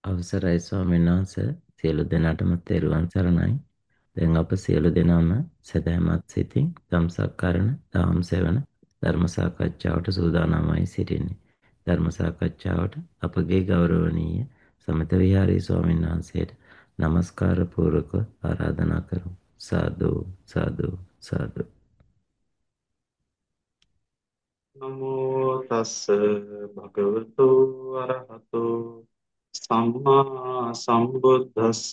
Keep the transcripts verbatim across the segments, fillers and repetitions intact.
අවසරයි ස්වාමීන් වහන්සේ සියලු දෙනාටම තෙරුවන් සරණයි. දැන් අප සියලු දෙනාම සදහැමත් සිතින් ධම්සක්කරණ දාම් සෙවන ධර්ම සාකච්ඡාවට සූදානම්වයි සිටින්නේ. ධර්ම සාකච්ඡාවට අපගේ ගෞරවනීය සමත විහාරී ස්වාමීන් වහන්සේට নমස්කාර පූර්වක ආරාධනා කරමු. සාදු සාදු සාදු. නමෝ තස්ස භගවතු අරහතෝ සම්මා සම්බුද්දස්ස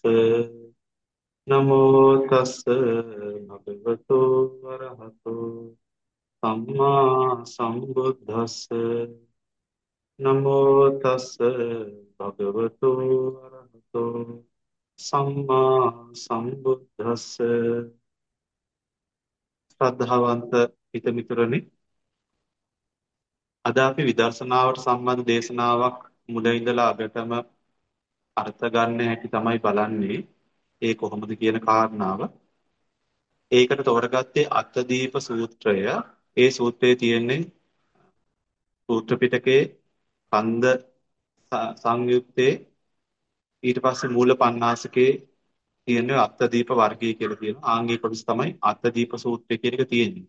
නමෝ තස්ස භගවතු අරහතෝ සම්මා සම්බුද්දස්ස නමෝ තස්ස භගවතු අරහතෝ සම්මා සම්බුද්දස්ස ශ්‍රද්ධාවන්ත හිතමිතුරනි, අද අපි විදර්ශනාවට සම්බන්ධ දේශනාවක් මුල ඉඳලා අගටම අර්ථ ගන්න හැටි තමයි බලන්නේ. ඒ කොහොමද කියන කාරණාව. ඒකට තෝරගත්තේ අත්තදීප සූත්‍රය. ඒ සූත්‍රයේ තියෙන්නේ සූත්‍ර පිටකයේ කන්ද ස- සංයුත්තේ ඊට පස්සේ මූල පණ්ණාසකේ තියෙන අත්තදීප වර්ගය කියලා තියෙනවා. ආන්ගේ කොටස තමයි අත්තදීප සූත්‍රය කියන එක තියෙන්නේ.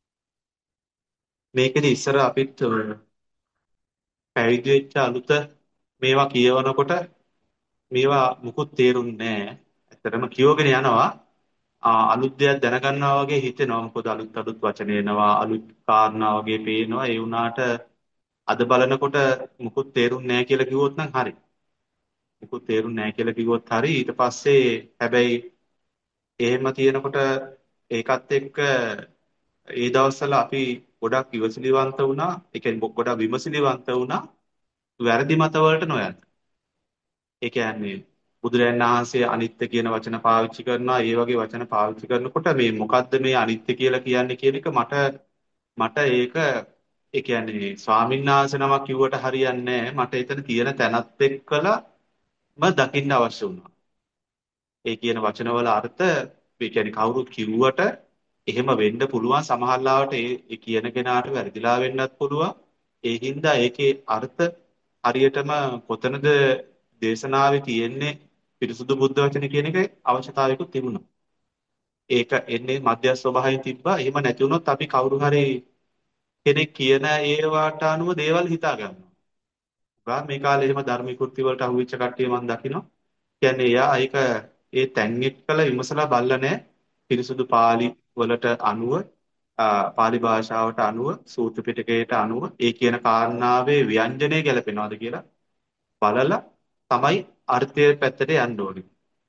මේකෙදි ඉස්සර අපිත් අ, පැවිදි වෙච්ච අලුත මේවා කියවනකොට මේවා මුකුත් තේරුන්නේ නැහැ. ඇත්තටම කියවගෙන යනවා. ආ අලුත් දෙයක් දැනගන්නවා වගේ හිතෙනවා. මොකද අලුත් අලුත් වචන එනවා, අලුත් කාරණා වගේ පේනවා. ඒ වුණාට අද බලනකොට මුකුත් තේරුන්නේ නැහැ කියලා කිව්වොත් නම් හරි. මුකුත් තේරුන්නේ නැහැ කියලා කිව්වොත් හරි. ඊට පස්සේ හැබැයි එහෙම තියෙනකොට ඒකත් එක්ක ඒ දවස්වල අපි ගොඩක් ඉවසිලිවන්ත වුණා. ඒ කියන්නේ ගොඩක් විමසිලිවන්ත වුණා. වැරදි මතවලට නොයන්න. ඒ කියන්නේ බුදුරජාණන් වහන්සේ අනිත්‍ය කියන වචන පාවිච්චි කරනවා. ඒ වගේ වචන පාවිච්චි කරනකොට මේ මොකද්ද මේ අනිත්‍ය කියලා කියන්නේ කියන එක මට මට ඒක ඒ කියන්නේ ස්වාමීන් වහන්සේ නමක් කිව්වට හරියන්නේ නැහැ. මට එතන තියෙන තැනත් එක්කලම දකින්න අවශ්‍ය වුණා. ඒ කියන වචනවල අර්ථ ඒ කියන්නේ කවුරුත් කිව්වට එහෙම වෙන්න පුළුවන්. සමහර ලාවට ඒ ඒ කියන කෙනාට වැරදිලා වෙන්නත් පුළුවන්. ඒ හින්දා ඒකේ අර්ථ හරියටම කොතනද දේශනාවේ තියෙන්නේ පිරිසුදු බුද්ධ වචන කියන එක අවශ්‍යතාවයකුත් තිබුණා. ඒක එන්නේ මධ්‍යස්ථ ස්වභාවයෙන් තිබ්බා. එහෙම නැති වුණොත් අපි කවුරු හරි කෙනෙක් කියන ඒවාට අනුව දේවල් හිතා ගන්නවා. බා මේ කාලේ එහෙම ධර්ම විකෘති වලට අහුවෙච්ච කට්ටිය මම දකිනවා. කියන්නේ එයා ඒක ඒ තැන් එක්කල විමසලා බලලා නැහැ. පිරිසුදු පාළි වලට අනුව ආ, පාලි භාෂාවට අනුව සූත්‍ර පිටකයට අනුව ඒ කියන කාරණාවේ ව්‍යංජනය ගැලපෙනවද කියලා බලලා තමයි අර්ථය පැත්තට යන්න ඕනේ.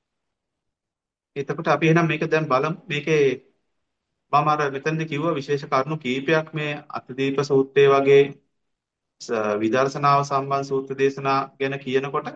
එතකොට අපි එහෙනම් මේක දැන් බලමු. මේකේ මම අර මෙතනදී කිව්වා විශේෂ කරුණු කීපයක් මේ අතදීප සූත්‍රයේ වගේ ස- විදර්ශනාව සම්බන්ධ සූත්‍ර දේශනා ගැන කියනකොට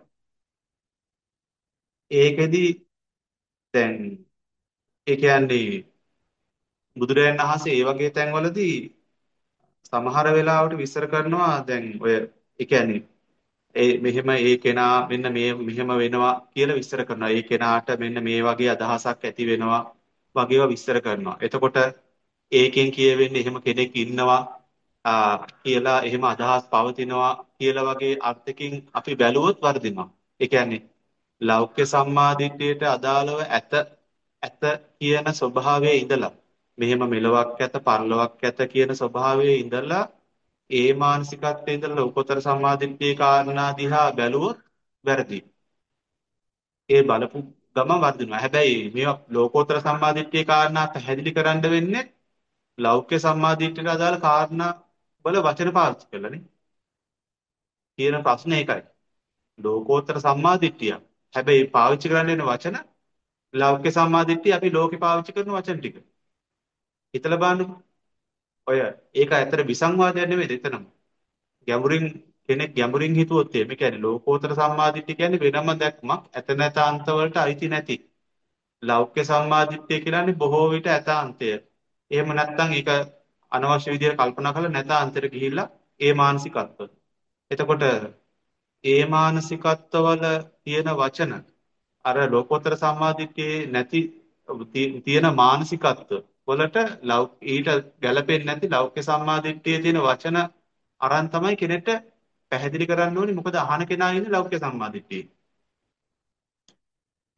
ඒකෙදි දැන් ඒ කියන්නේ බුදුරජාණන් වහන්සේ ඒ වගේ තැන්වලදී සමහර වෙලාවට විස්තර කරනවා. දැන් ඔය ඒ කියන්නේ ඒ මෙහෙම ඒ කෙනා මෙන්න මේ මෙහෙම වෙනවා කියලා විස්තර කරනවා. ඒ කෙනාට මෙන්න මේ වගේ අදහසක් ඇති වෙනවා වගේව විස්තර කරනවා. එතකොට ඒකෙන් කියවෙන්නේ එහෙම කෙනෙක් ඉන්නවා ආ, කියලා එහෙම අදහස් පවතිනවා කියලා වගේ අර්ථකින් අපි බැලුවොත් වර්ධිනවා. ඒ කියන්නේ ලෞක්‍ය සම්මාදිට්ඨියට අදාළව ඇත ඇත කියන ස්වභාවයේ ඉඳලා මෙහෙම මෙලොවක් ඇත පරලොවක් ඇත කියන ස්වභාවයේ ඉඳලා ඒ මානසිකත්වයේ ඉඳලා ලෝකෝත්තර සම්මාදිට්ඨියේ කාරණා දිහා බැලුවොත් වැරදි. ඒ බලපු ගම වර්ධිනවා. හැබැයි මේවා ලෝකෝත්තර සම්මාදිට්ඨියේ කාරණා පැහැදිලි කරන්න වෙන්නේ ලෞක්‍ය සම්මාදිට්ඨියට අදාළ කාරණා වල වචන පාවිච්චි කරලානේ. කියන ප්‍රශ්නේ ඒකයි. ලෝකෝත්තර සම්මාදිට්ඨිය. හැබැයි පාවිච්චි කරන්න වෙන වචන ලෞක්‍ය සම්මාදිට්ඨිය අපි ලෝකේ පාවිච්චි කරන වචන ටික. හිතලා බලන්න. ඔය ඒක ඇත්තට විසංවාදයක් නෙමෙයි එතනම. ගැඹුරින් කෙනෙක් ගැඹුරින් හිතුවොත් මේ කියන්නේ ලෝකෝත්තර සම්මාදිට්ඨිය කියන්නේ වෙනම දැක්මක් ඇත නැත අන්ත වලට අයිති නැති. ලෞක්‍ය සම්මාදිට්ඨිය කියන්නේ බොහෝ විට ඇත අන්තය. එහෙම නැත්නම් ඒක අනවශ්‍ය විදිහට කල්පනා කරලා නැත අන්තයට ගිහිල්ලා ඒ මානසිකත්ව. එතකොට ඒ මානසිකත්වවල තියෙන වචන අර ලෝකෝත්තර සම්මාදිට්ඨියේ නැති ති- තියෙන මානසිකත්ව වලට ලෞ ඊට ගැළපෙන්නේ නැති ලෞකික සම්මාදිට්ඨියේ තියෙන වචන අරන් තමයි කෙනෙක්ට පැහැදිලි කරන්න ඕනේ. මොකද අහන කෙනා ඉන්නේ ලෞකික සම්මාදිට්ඨියේ.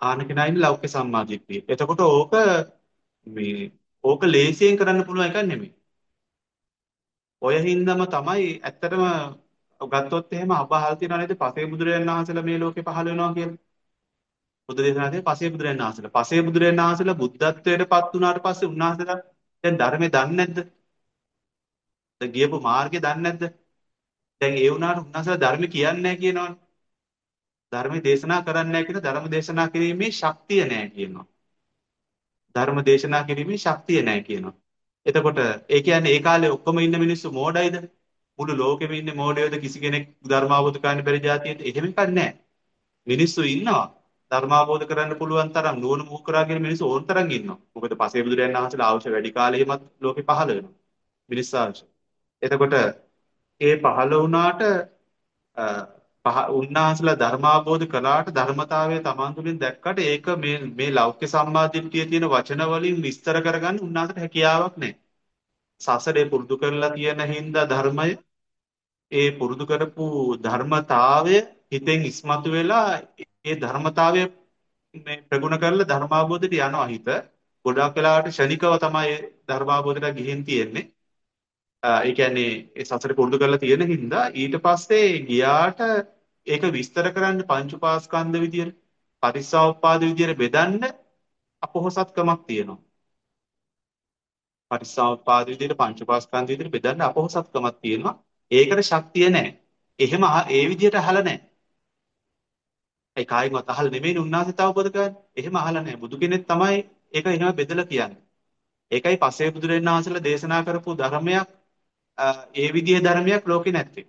ආන කෙනා ඉන්නේ ලෞකික සම්මාදිට්ඨිය. එතකොට ඕක මේ ඕක ලේසියෙන් කරන්න පුළුවන් එකක් නෙමෙයි. ඔය හින්දාම තමයි ඇත්තටම ගත්තොත් එහෙම අපහල් තියනවා නේද පසේ බුදුරජාණන් වහන්සේලා මේ ලෝකේ පහළ වෙනවා කියලා. බුද්ධ දේශනාවේ පසේ බුදුරජාණන් වහන්සේලා. පසේ බුදුරජාණන් වහන්සේලා බුද්ධත්වයට පත් වුණාට පස්සේ උන්වහන්සේලා දැන් ධර්මයේ දන්නේ නැද්ද? දැන් ගියපු මාර්ගය දන්නේ නැද්ද? දැන් ඒ වුණාට උන්වහන්සේලා ධර්ම කියන්නේ නැහැ කියනවනේ. ධර්ම දේශනා කරන්නේ නැහැ කියන ධර්ම දේශනා කිරීමේ ශක්තිය නැහැ කියනවා. ධර්ම දේශනා කිරීමේ ශක්තිය නැහැ කියනවා. එතකොට ඒ කියන්නේ ඒ කාලේ ඔක්කොම ඉන්න මිනිස්සු මෝඩයිද? මුළු ලෝකෙම ඉන්නේ මෝඩයෝද කිසි කෙනෙක් ධර්ම අවබෝධ කරන්න බැරි જાතියෙද? එහෙම එකක් නැහැ. මිනිස්සු ඉන්නවා. ධර්ම අවබෝධ කරන්න පුළුවන් තරම් නුවණ මුහු කරගෙන මිනිස්සු ඕන තරම් ඉන්නවා. මොකද පසේ බුදුරයන් වහන්සේලා අවශ්‍ය වැඩි කාලෙහිමත් ලෝකෙ පහළ වෙනවා. මිනිස් අවශ්‍ය. එතකොට ඒ පහළ වුණාට අ, පහ උන්වහන්සේලා ධර්මාබෝධ කළාට ධර්මතාවය Taman තුලින් දැක්කට ඒක මේ මේ ලෞකික සම්මාදිට්ඨියේ තියෙන වචන වලින් විස්තර කරගන්න උන්වහන්සේට හැකියාවක් නැහැ. සසරේ පුරුදු කරලා තියෙන හින්දා ධර්මය ඒ පුරුදු කරපු ධර්මතාවය හිතෙන් ඉස්මතු වෙලා ඒ ධර්මතාවය මේ ප්‍රගුණ කරලා ධර්මාබෝධයට යනවා හිත. ගොඩාක් වෙලාවට ෂණිකව තමයි ධර්මාබෝධයට ගිහින් තියෙන්නේ. ඒ කියන්නේ ඒ සසර පුරුදු කරලා තියෙන හින්දා ඊට පස්සේ ගියාට ඒක විස්තර කරන්න පංච උපාස්කන්ධ විදියට පරිසෝපාද විදියට බෙදන්න අපොහසත්කමක් තියෙනවා. පරිසෝපාද විදියට පංච උපාස්කන්ධ විදියට බෙදන්න අපොහසත්කමක් තියෙනවා. ඒකට ශක්තිය නැහැ. එහෙම අහ- ඒ විදියට අහලා නැහැ. ඒ කායින්වත් අහලා නෙමෙයි උන්වහන්සේ තව පොද කරන්නේ. එහෙම අහලා නැහැ. බුදු කෙනෙක් තමයි ඒක එහෙම බෙදලා කියන්නේ. ඒකයි පසේ බුදුරජාණන් වහන්සේලා දේශනා කරපු ධර්මයක් අ, ඒ විදිහේ ධර්මයක් ලෝකේ නැත්තේ.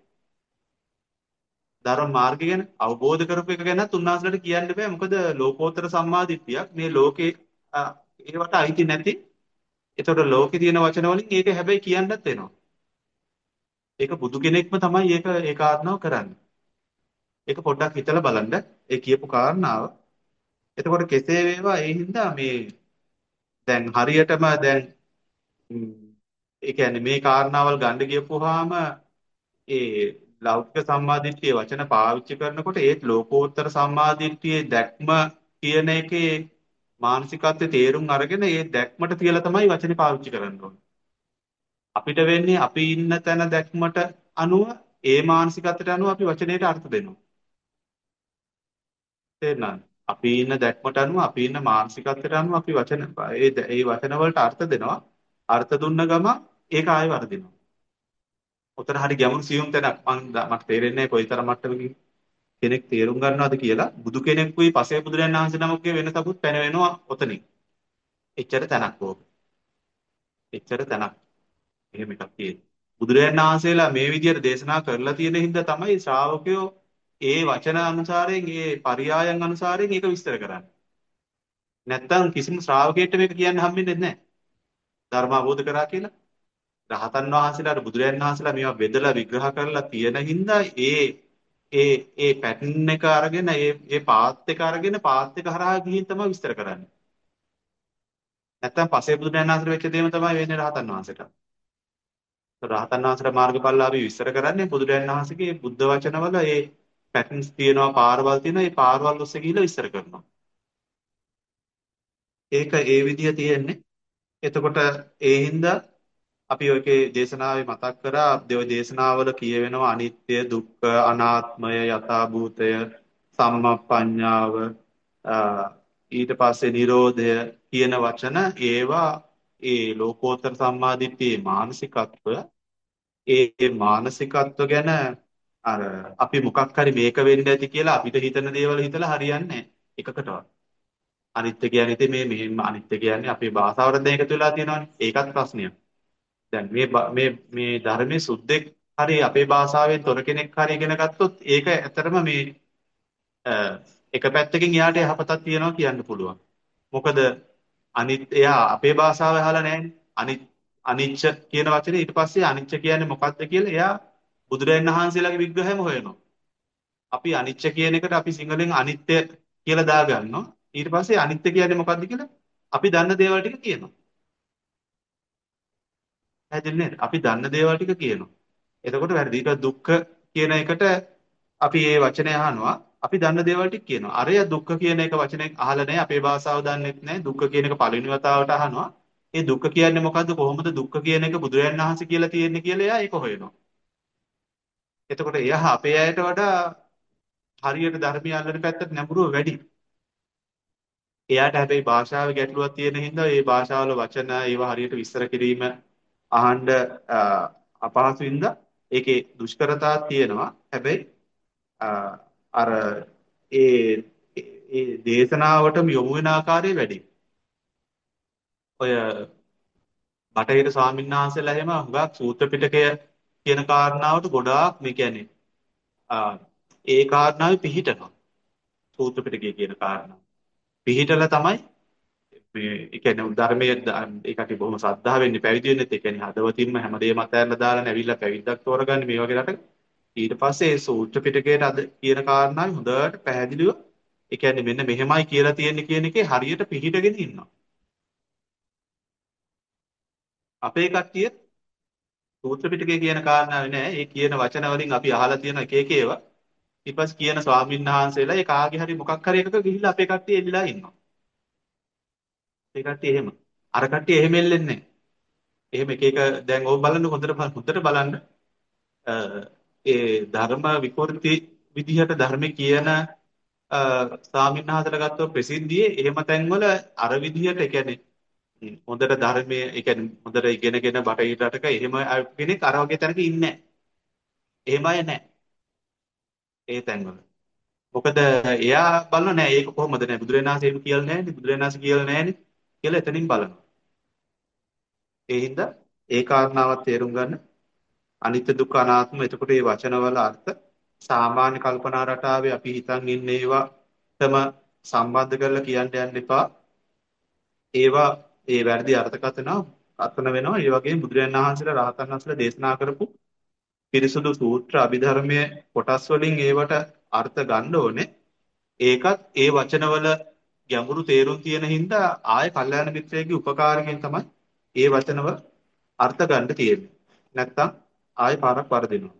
ධර්ම මාර්ගය ගැන අවබෝධ කරපු එක ගැනත් උන්වහන්සේලාට කියන්න බෑ. මොකද ලෝකෝත්තර සම්මාදිට්ඨියක් මේ ලෝකේ අ, ඒවට අයිති නැති. ඒතකොට ලෝකේ තියෙන වචන වලින් ඒක හැබැයි කියන්නත් වෙනවා. ඒක බුදු කෙනෙක්ම තමයි ඒක ඒ කාරණාව කරන්නේ. ඒක පොඩ්ඩක් හිතලා බලන්න. ඒ කියපු කාරණාව. එතකොට කෙසේ වේවා ඒ හින්දා මේ දැන් හරියටම දැන් ම්, ඒ කියන්නේ මේ කාරණාවල් ගන්න ගියපුවාම ඒ ලෞකික සම්මාදිට්ඨිය වචන පාවිච්චි කරනකොට ඒත් ලෝකෝත්තර සම්මාදිට්ඨියේ දැක්ම කියන එකේ මානසිකත්වයේ තේරුම් අරගෙන ඒ දැක්මට තියලා තමයි වචනේ පාවිච්චි කරන්න ඕනේ. අපිට වෙන්නේ අපි ඉන්න තැන දැක්මට අනුව ඒ මානසිකත්වයට අනුව අපි වචනයට අර්ථ දෙනවා. තේරුණාද? අපි ඉන්න දැක්මට අනුව අපි ඉන්න මානසිකත්වයට අනුව අපි වචන ඒ ඒ වචන වලට අර්ථ දෙනවා. අර්ථ දුන්න ගම ඒක ආයෙ වර්ධිනවා. උතන හරි ගැඹුරු සියුම් තැනක් මම ද- මට තේරෙන්නේ නැහැ කොයිතරම් මට්ටමකින් කෙනෙක් තේරුම් ගන්නවද කියලා. බුදු කෙනෙකුයි පසේ බුදුරයන් වහන්සේ නමකගේ වෙනසකුත් පැනවෙනවා ඔතනින්. එච්චර තැනක් ඕක. එච්චර තැනක්. එහෙම එකක් තියෙනවා. බුදුරයන් වහන්සේලා මේ විදිහට දේශනා කරලා තියෙන හින්දා තමයි ශ්‍රාවකයෝ ඒ වචන අනුසාරයෙන් ඒ පරයයන් අනුසාරයෙන් ඒක විස්තර කරන්නේ. නැත්තම් කිසිම ශ්‍රාවකයෙක්ට මේක කියන්න හම්බෙන්නේ නැහැ. ධර්ම අවබෝධ කරා කියලා. රහතන් වහන්සේලාට බුදුරයන් වහන්සේලා මේවා බෙදලා විග්‍රහ කරලා තියෙන හින්දා ඒ ඒ ඒ පැටර්න් එක අරගෙන ඒ ඒ පාත් එක අරගෙන පාත් එක හරහා ගිහින් තමයි විස්තර කරන්නේ. නැත්තම් පසේ බුදුරයන් වහන්සේට වෙච්ච දේම තමයි වෙන්නේ රහතන් වහන්සේට. රහතන් වහන්සේලා මාර්ගඵලලාභී විස්තර කරන්නේ බුදුරයන් වහන්සේගේ බුද්ධ වචනවල ඒ පැටර්න්ස් තියෙනවා පාරවල් තියෙනවා ඒ පාරවල් ඔස්සේ ගිහිල්ලා විස්තර කරනවා. ඒක ඒ විදිහ තියෙන්නේ. එතකොට ඒ හින්දා අපි ඔයකේ දේශනාවේ මතක් කරා දෙව දේශනාවල කියවෙනවා අනිත්‍ය දුක්ඛ අනාත්මය යථාභූතය සම්මප්පඤ්ඤාව අ, ඊට පස්සේ නිරෝධය කියන වචන ඒවා ඒ ලෝකෝත්තර සම්මාදිට්ඨියේ මානසිකත්වය ඒ මානසිකත්ව ගැන අර අපි මොකක් හරි මේක වෙන්න ඇති කියලා අපිට හිතන දේවල් හිතලා හරියන්නේ නැහැ එකකටවත් අනිත්‍ය කියන්නේ ඉතින් මේ මෙහෙම අනිත්‍ය කියන්නේ අපේ භාෂාවට දැන් එකතු වෙලා තියෙනවානේ ඒකත් ප්‍රශ්නයක් දැන් මේ බ- මේ මේ ධර්මයේ සුද්ධෙක් හරි අපේ භාෂාවෙන් තොර කෙනෙක් හරි ඉගෙන ගත්තොත් ඒක ඇත්තරම මේ අ, එක පැත්තකින් එයාට යහපතක් තියෙනවා කියන්න පුළුවන්. මොකද අනිත් එයා අපේ භාෂාව අහලා නැහැනේ. අනිත් අනිච්ච කියන වචනේ ඊට පස්සේ අනිච්ච කියන්නේ මොකක්ද කියලා එයා බුදුරජාණන් වහන්සේලාගේ විග්‍රහයම හොයනවා. අපි අනිච්ච කියන එකට අපි සිංහලෙන් අනිත්‍ය කියලා දාගන්නවා. ඊට පස්සේ අනිත්‍ය කියන්නේ මොකක්ද කියලා අපි දන්න දේවල් ටික කියනවා. හැදෙන්නේ නේද? අපි දන්න දේවල් ටික කියනවා. එතකොට වැරදි. ඊට දුක්ඛ කියන එකට අපි මේ වචනය අහනවා. අපි දන්න දේවල් ටික කියනවා. අරය දුක්ඛ කියන එක වචනේ අහලා නැහැ. අපේ භාෂාව දන්නෙත් නැහැ. දුක්ඛ කියන එක පළවෙනි වතාවට අහනවා. ඒ දුක්ඛ කියන්නේ මොකද්ද? කොහොමද දුක්ඛ කියන එක බුදුරජාණන් වහන්සේ කියලා තියෙන්නේ කියලා එයා ඒක හොයනවා. එතකොට එයා අපේ අයට වඩා හරියට ධර්මය අල්ලන පැත්තට නැඹුරුව වැඩි. එයාට හැබැයි භාෂාවේ ගැටලුවක් තියෙන හින්දා ඒ භාෂාවල වචන ඒවා හරියට විස්තර කිරීම අහන්න අ, අපහසු හින්දා ඒකේ දුෂ්කරතාවක් තියෙනවා. හැබැයි අ, අර ඒ ඒ දේශනාවටම යොමු වෙන ආකාරය වැඩි. ඔය බටහිර ස්වාමීන් වහන්සේලා එහෙම හුඟක් සූත්‍ර පිටකය කියන කාරණාවට ගොඩාක් මේ කියන්නේ අ, ඒ කාරණාවේ පිහිටනවා. සූත්‍ර පිටකය කියන කාරණාව. පිහිටලා තමයි මේ ඒ කියන්නේ ධර්මයේ ද- ඒකට බොහොම ශ්‍රද්ධාව වෙන්නේ පැවිදි වෙන්නේ. ඒ කියන්නේ හදවතින්ම හැමදේම අතහැරලා දාලා නැවිලා පැවිද්දක් තෝරගන්නේ මේ වගේ රටක. ඊට පස්සේ ඒ සූත්‍ර පිටකයට අද කියන කාරණාව හොඳට පැහැදිලිව ඒ කියන්නේ මෙන්න මෙහෙමයි කියලා තියෙන්නේ කියන එකේ හරියට පිහිටගෙන ඉන්නවා. අපේ කට්ටිය සූත්‍ර පිටකේ කියන කාරණාවේ නෑ. ඒ කියන වචන වලින් අපි අහලා තියෙන එක එක ඒවා ඊට පස්සේ කියන ස්වාමීන් වහන්සේලා ඒ කාගේ හරි මොකක් හරි එකක ගිහිල්ලා අපේ කට්ටිය එල්ලලා ඉන්නවා. ඒ කට්ටිය එහෙම. අර කට්ටිය එහෙම එල්ලෙන්නේ නෑ. එහෙම එක එක දැන් ඕක බලන්න හොඳට බල- හොඳට බලන්න අ, ඒ ධර්ම විකෘති විදිහට ධර්ම කියන අ, ස්වාමීන් වහන්සේලා ගත්තොත් ප්‍රසිද්ධියේ එහෙම තැන්වල අර විදිහට ඒ කියන්නේ හ්ම්, හොඳට ධර්මයේ ඒ කියන්නේ හොඳට ඉගෙනගෙන බටහිර රටක එහෙම අය කෙනෙක් අර වගේ තැනක ඉන්නේ නැහැ. එහෙම අය නැහැ ඒ තැන්වල. මොකද එයා බලන නෑ ඒක කොහොමද නෑ බුදුරජාණන් වහන්සේ එහෙම කියලා නෑනේ බුදුරජාණන් වහන්සේ කියලා නෑනේ කියලා එතනින් බලනවා. ඒ හින්දා ඒ කාරණාවත් තේරුම් ගන්න අනිත්‍ය දුක්ඛ අනාත්ම එතකොට මේ වචනවල අර්ථ සාමාන්‍ය කල්පනා රටාවේ අපි හිතන් ඉන්නේ ඒවාටම සම්බන්ධ කරලා කියන්න යන්න එපා. ඒවා ඒ වැරදි අර්ථකථන අර්ථන වෙනවා. ඒ වගේම බුදුරජාණන් වහන්සේලා රහතන් වහන්සේලා දේශනා කරපු පිරිසුදු සූත්‍ර අභිධර්මයේ කොටස් වලින් ඒවට අර්ථ ගන්න ඕනේ. ඒකත් ඒ වචනවල ගැඹුරු තේරුම් තියෙන හින්දා ආය කල්යාණ මිත්‍රයෙක්ගේ උපකාරයෙන් තමයි ඒ වචනවල අර්ථ ගන්න තියෙන්නේ. නැත්තම් ආය පාරක් වරදිනවා.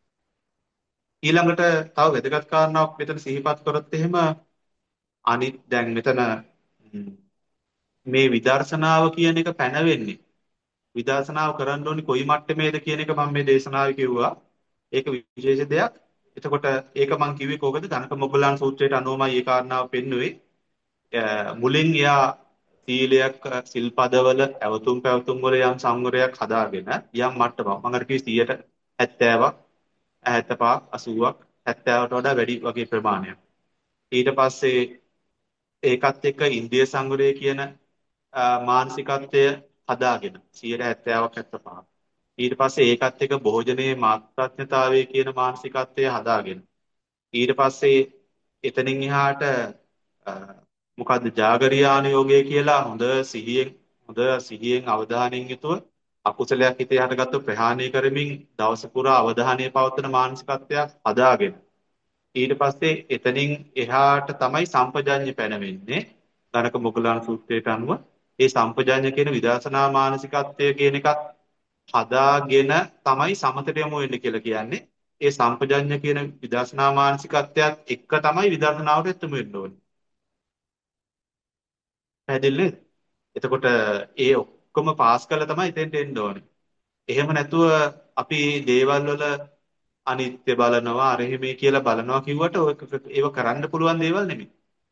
ඊළඟට තව වැදගත් කාරණාවක් මෙතන සිහිපත් කරොත් එහෙම අනිත් දැන් මෙතන ම්, මේ විදර්ශනාව කියන එක පැනවෙන්නේ විදර්ශනාව කරන්න ඕනි කොයි මට්ටමේද කියන එක මම මේ දේශනාවේ කිව්වා. ඒක විශේෂ දෙයක්. එතකොට ඒක මම කිව්වේ කොහොමද? ධනක මොග්ගලන් සූත්‍රයට අනුවමයි මේ කාරණාව පෙන්වුවේ. අ, මුලින් එයා සීලයක් සිල්පදවල ඇවතුම් පැවතුම් වල යම් සංවරයක් හදාගෙන යම් මට්ටමක් මම අර කිව්වේ සීයට හැත්තෑවක් හැත්තෑපහක් අසූවක් හැත්තෑවට වඩා වැඩි වගේ ප්‍රමාණයක්. ඊට පස්සේ ඒකත් එක්ක ඉන්ද්‍රිය සංවරය කියන අ, මානසිකත්වය හදාගෙන සීයට හැත්තෑවක් හැත්තෑපහක්. ඊට පස්සේ ඒකත් එක්ක භෝජනයේ මාත්‍රාඥතාවය කියන මානසිකත්වය හදාගෙන ඊට පස්සේ එතනින් එහාට අ, මොකද්ද ජාගරියාන යෝගය කියලා හොඳ සිහියෙන් හොඳ සිහියෙන් අවධානයෙන් යුතුව අකුසලයක් හිතේ හටගත්තු ප්‍රහාණය කරමින් දවස පුරා අවධානය පවත්වන මානසිකත්වයක් හදාගෙන ඊට පස්සේ එතනින් එහාට තමයි සම්පජඤ්ඤ පැනවෙන්නේ ධනක මොග්ගලණ සූත්‍රයට අනුව ඒ සම්පජඤ්ඤ කියන විදර්ශනා මානසිකත්වය කියන එකත් හදාගෙන තමයි සමතට යමු වෙන්නේ කියලා කියන්නේ ඒ සම්පජඤ්ඤ කියන විදර්ශනා මානසිකත්වයක් එක්ක තමයි විදර්ශනාවට යමු වෙන්න ඕනේ. පැහැදිලි නේද? එතකොට ඒ ඔක්කොම පාස් කරලා තමයි එතෙන්ට එන්න ඕනේ. එහෙම නැතුව අපි දේවල් වල අනිත්‍ය බලනවා අරහෙමේ කියලා බලනවා කිව්වට ඔය ඒව කරන්න පුළුවන් දේවල් නෙමෙයි.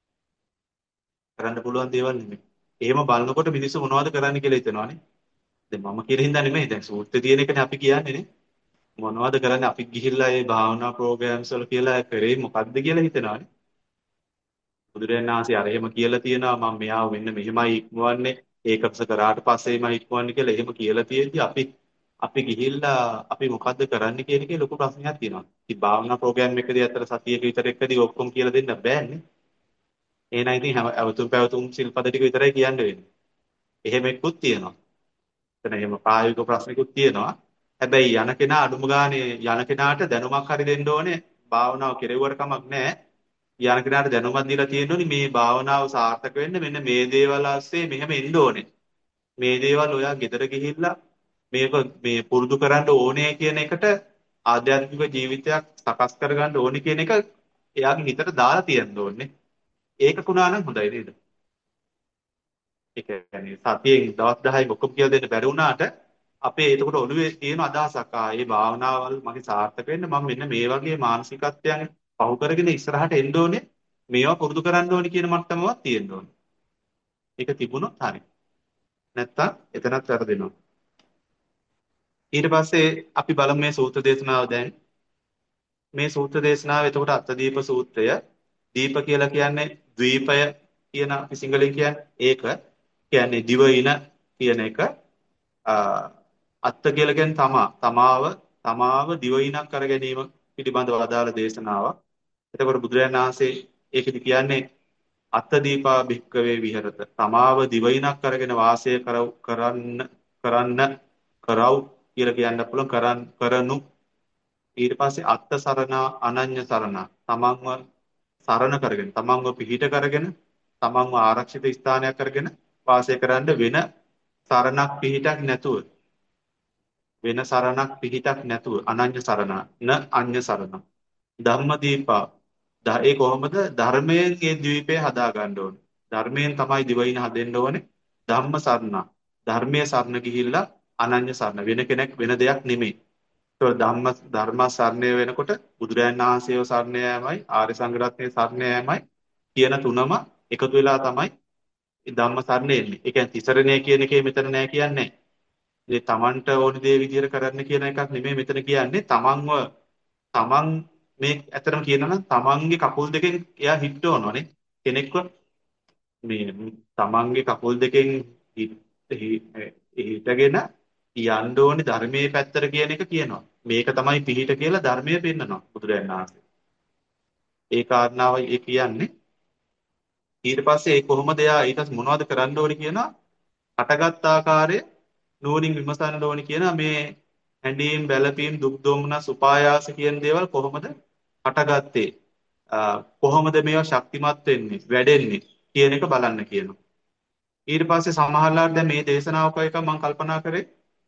කරන්න පුළුවන් දේවල් නෙමෙයි. එහෙම බලනකොට මිනිස්සු මොනවද කරන්න කියලා හිතනවානේ. දැන් මම කියන හින්දා නෙමෙයි. දැන් සූත්‍රය තියෙන එකනේ අපි කියන්නේ නේ. මොනවද කරන්නේ අපි ගිහිල්ලා මේ භාවනා ප්‍රෝග්‍රෑම්ස් වල කියලා කරේ මොකද්ද කියලා හිතනවානේ. බුදුරජාණන් වහන්සේ අර එහෙම කියලා තියෙනවා මම මෙයාව මෙන්න මෙහෙමයි ඉක්මවන්නේ ඒකපස කරාට පස්සේම ඉක්මවන්නේ කියලා එහෙම කියලා තියෙද්දි අපි අපි ගිහිල්ලා අපි මොකද්ද කරන්න කියන එකේ ලොකු ප්‍රශ්නයක් තියෙනවා. ඉතින් භාවනා ප්‍රෝග්‍රෑම් එකදී අතර සතියක විතර එකදී ඔක්කොම කියලා දෙන්න බෑනේ. එහෙනම් ඉතින් හැම අවතුම් පැවතුම් සිල්පද ටික විතරයි කියන්න වෙන්නේ. එහෙම එක්කුත් තියෙනවා. එතන එහෙම ප්‍රායෝගික ප්‍රශ්නිකුත් තියෙනවා. හැබැයි යන කෙනා අඩුම ගානේ යන කෙනාට දැනුමක් හරි දෙන්න ඕනේ. භාවනාව කෙරෙව්වට කමක් නැහැ. යන කෙනාට දැනුමක් දීලා තියෙන්න ඕනේ මේ භාවනාව සාර්ථක වෙන්න මෙන්න මේ දේවල් ASCII මෙහෙම එන්න ඕනේ. මේ දේවල් ඔයා ගෙදර ගිහිල්ලා මේක මේ පුරුදු කරන්න ඕනේ කියන එකට ආධ්‍යාත්මික ජීවිතයක් සකස් කරගන්න ඕනේ කියන එක එයාගේ හිතට දාලා තියන්න ඕනේ. ඒකකුණා නම් හොඳයි නේද? ඒ කියන්නේ සතියෙන් දවස් දහයක ඔක්කොම කියලා දෙන්න බැරි වුණාට අපේ එතකොට ඔළුවේ තියෙන අදහසක් ආ මේ භාවනාවල් මගේ සාර්ථක වෙන්න මම මෙන්න මේ වගේ මානසිකත්වයන් පහු කරගෙන ඉස්සරහට එන්න ඕනේ. මේවා පුරුදු කරන්න ඕනේ කියන මට්ටමවත් තියෙන්න ඕනේ. ඒක තිබුණොත් හරි. නැත්තම් එතනත් වැරදෙනවා. ඊට පස්සේ අපි බලමු මේ සූත්‍ර දේශනාව දැන්. මේ සූත්‍ර දේශනාව එතකොට අත්දීප සූත්‍රය. දීප කියලා කියන්නේ ද්වීපය කියන අපි සිංහලෙන් කියන්නේ ඒක. කියන්නේ දිවයින කියන එක. අත්ත කියලා කියන්නේ තමා. තමාව තමාව දිවයිනක් කර ගැනීම පිළිබඳව අදාළ දේශනාවක්. එතකොට බුදුරජාණන් වහන්සේ ඒකෙදි කියන්නේ අත්ත දීපා භික්කවේ විහෙරත. තමාව දිවයිනක් කරගෙන වාසය කරව කරන්න කරන්න කරව් කියලා කියන්න පුළුවන් කරන් කරනු. ඊට පස්සේ අත්ත සරණා අනඤ්‍ය සරණා. තමන්ව සරණ කරගෙන තමන්ව පිහිට කරගෙන තමන්ව ආරක්ෂිත ස්ථානයක් කරගෙන වාසය කරන්න වෙන සරණක් පිහිටක් නැතුව වෙන සරණක් පිහිටක් නැතුව අනඤ්‍ය සරණ න අඤ්‍ය සරණ ධම්මදීපා ද- ඒ කොහොමද ධර්මයෙන් ඒ ද්වීපය හදා ගන්න ඕනේ ධර්මයෙන් තමයි දිවයින හදෙන්න ඕනේ ධම්ම සරණ ධර්මයේ සරණ ගිහිල්ලා අනඤ්‍ය සරණ වෙන කෙනෙක් වෙන දෙයක් නෙමෙයි ඒක ධම්ම ධර්ම සරණය වෙනකොට බුදුරයන් වහන්සේව සරණ යෑමයි ආර්ය සංඝ රත්නයේ සරණ යෑමයි කියන තුනම එකතු වෙලා තමයි ධම්ම සරණ එන්නේ ඒ කියන්නේ තිසරණය කියන එකේ මෙතන නෑ කියන්නේ ඒ තමන්ට ඕන දේ විදිහට කරන්න කියන එකක් නෙමෙයි මෙතන කියන්නේ තමන්ව තමන් මේ ඇත්තටම කියනවා නම් තමන්ගේ කකුල් දෙකෙන් එයා හිටවනවානේ කෙනෙක්ව මේ තමන්ගේ කකුල් දෙකෙන් හිට- හි- හිටගෙන යන්න ඕනේ ධර්මයේ පැත්තට කියන එක කියනවා මේක තමයි පිහිට කියලා ධර්මයේ පෙන්නනවා බුදුරජාණන් වහන්සේ ඒ කාරණාවයි ඒ කියන්නේ ඊට පස්සේ ඒ කොහොමද එයා ඊට පස්සේ මොනවද කරන්න ඕනේ කියනවා හටගත් ආකාරය නුවණින් විමසන්න ඕනේ කියන මේ හැඬීම් බැලපීම් දුක් දොම්නස් උපායාස කියන දේවල් කොහොමද හටගත්තේ ආ, කොහොමද මේවා ශක්තිමත් වෙන්නේ වැඩෙන්නේ කියන එක බලන්න කියනවා ඊට පස්සේ සමහරලාට දැන් මේ දේශනාවක එක මම කල්පනා කරේ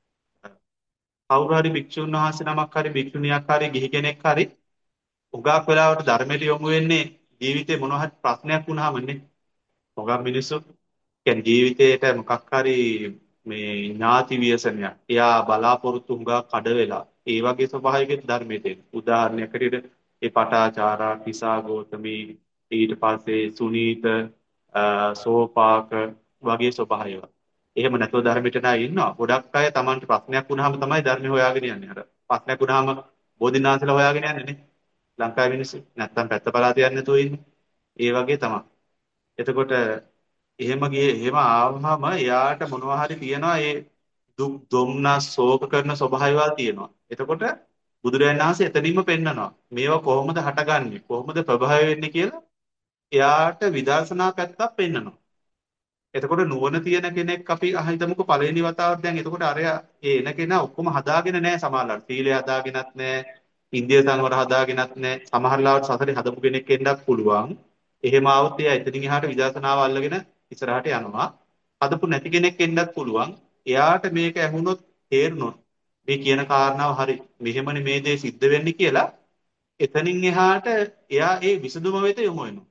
කවුරු හරි භික්ෂුන් වහන්සේ නමක් හරි භික්ෂුණියක් හරි ගිහි කෙනෙක් හරි උගාක් වෙලාවට ධර්මයට යොමු වෙන්නේ ජීවිතේ මොනවා හරි ප්‍රශ්නයක් වුණාමනේ මොකක් මිනිස්සු කියන්නේ ජීවිතේට මොකක් හරි මේ ඥාති ව්‍යසනයක්. එයා බලාපොරොත්තු හුඟා කඩ වෙලා. ඒ වගේ ස්වභාවයක ධර්මයේ තියෙන. උදාහරණයක් හැටියට ඒ පටාචාරා, කිසා ගෝතමී, ඊට පස්සේ සුනීත, අ, සෝපාක වගේ ස්වභාවය. එහෙම නැතුව ධර්මයට නා ඉන්නවා. ගොඩක් අය Tamanට ප්‍රශ්නයක් වුණාම තමයි ධර්මය හොයාගෙන යන්නේ. අර ප්‍රශ්නයක් වුණාම බෝධිනාථලා හොයාගෙන යන්නේ නේ. ලංකාවේ මිනිස්සු නැත්තම් පැත්ත පළාත යන්නේ නැතුව ඉන්නේ. ඒ වගේ තමයි. එතකොට එහෙම ගියේ එහෙම ආවම එයාට මොනවා හරි තියනවා ඒ දුක් දුම්නස් ශෝක කරන ස්වභාවයවල් තියෙනවා. එතකොට බුදුරජාණන් වහන්සේ එතනින්ම පෙන්නනවා. මේවා කොහොමද හටගන්නේ? කොහොමද ප්‍රභාව වෙන්නේ කියලා එයාට විදර්ශනා පැත්තක් පෙන්නනවා. එතකොට නුවණ තියෙන කෙනෙක් අපි හිතමුකෝ පළවෙනි වතාවට දැන් එතකොට අරයා ඒ එන කෙනා ඔක්කොම හදාගෙන නැහැ සමහරවල්. සීලය හදාගෙනත් නැහැ. ඉන්දිය සංවර හදාගෙනත් නැහැ. සමහරවල් සසරේ හදපු කෙනෙක් වෙන්නත් පුළුවන්. එහෙම આવොත් එයා එතනින් එහාට විදර්ශනාව අල්ලගෙන ඉස්සරහට යනවා. හදපු නැති කෙනෙක් වෙන්නත් පුළුවන්. එයාට මේක ඇහුනොත් තේරුනොත් මේ කියන කාරණාව හරි. මෙහෙමනේ මේ දේ සිද්ධ වෙන්නේ කියලා එතනින් එහාට එයා ඒ විසඳුම වෙත යොමු වෙනවා.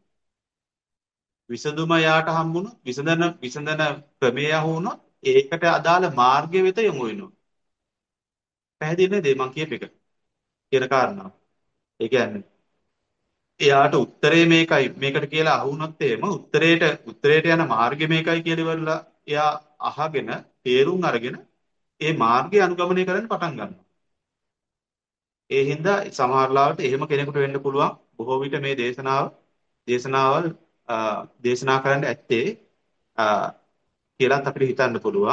විසඳුම යාට හම්බුනොත් විසඳන විසඳන ක්‍රමය වුණොත් ඒකට අදාළ මාර්ගය වෙත යොමු වෙනවා. පැහැදිලි නේද මම කියප එක කියන කාරණාව. ඒ කියන්නේ එයාට උත්තරේ මේකයි මේකට කියලා අහුනොත් එහෙම උත්තරේට උත්තරේට යන මාර්ගය මේකයි කියලා ඉවරලා එයා අහගෙන තේරුම් අරගෙන ඒ මාර්ගය අනුගමනය කරන්න පටන් ගන්නවා. ඒ හින්දා සමහරවිට එහෙම කෙනෙකුට වෙන්න පුළුවන් බොහෝ විට මේ දේශනාව දේශනාවල් අ, දේශනා කරන්න ඇත්තේ අ, කියලාත් අපිට හිතන්න පුළුවන්.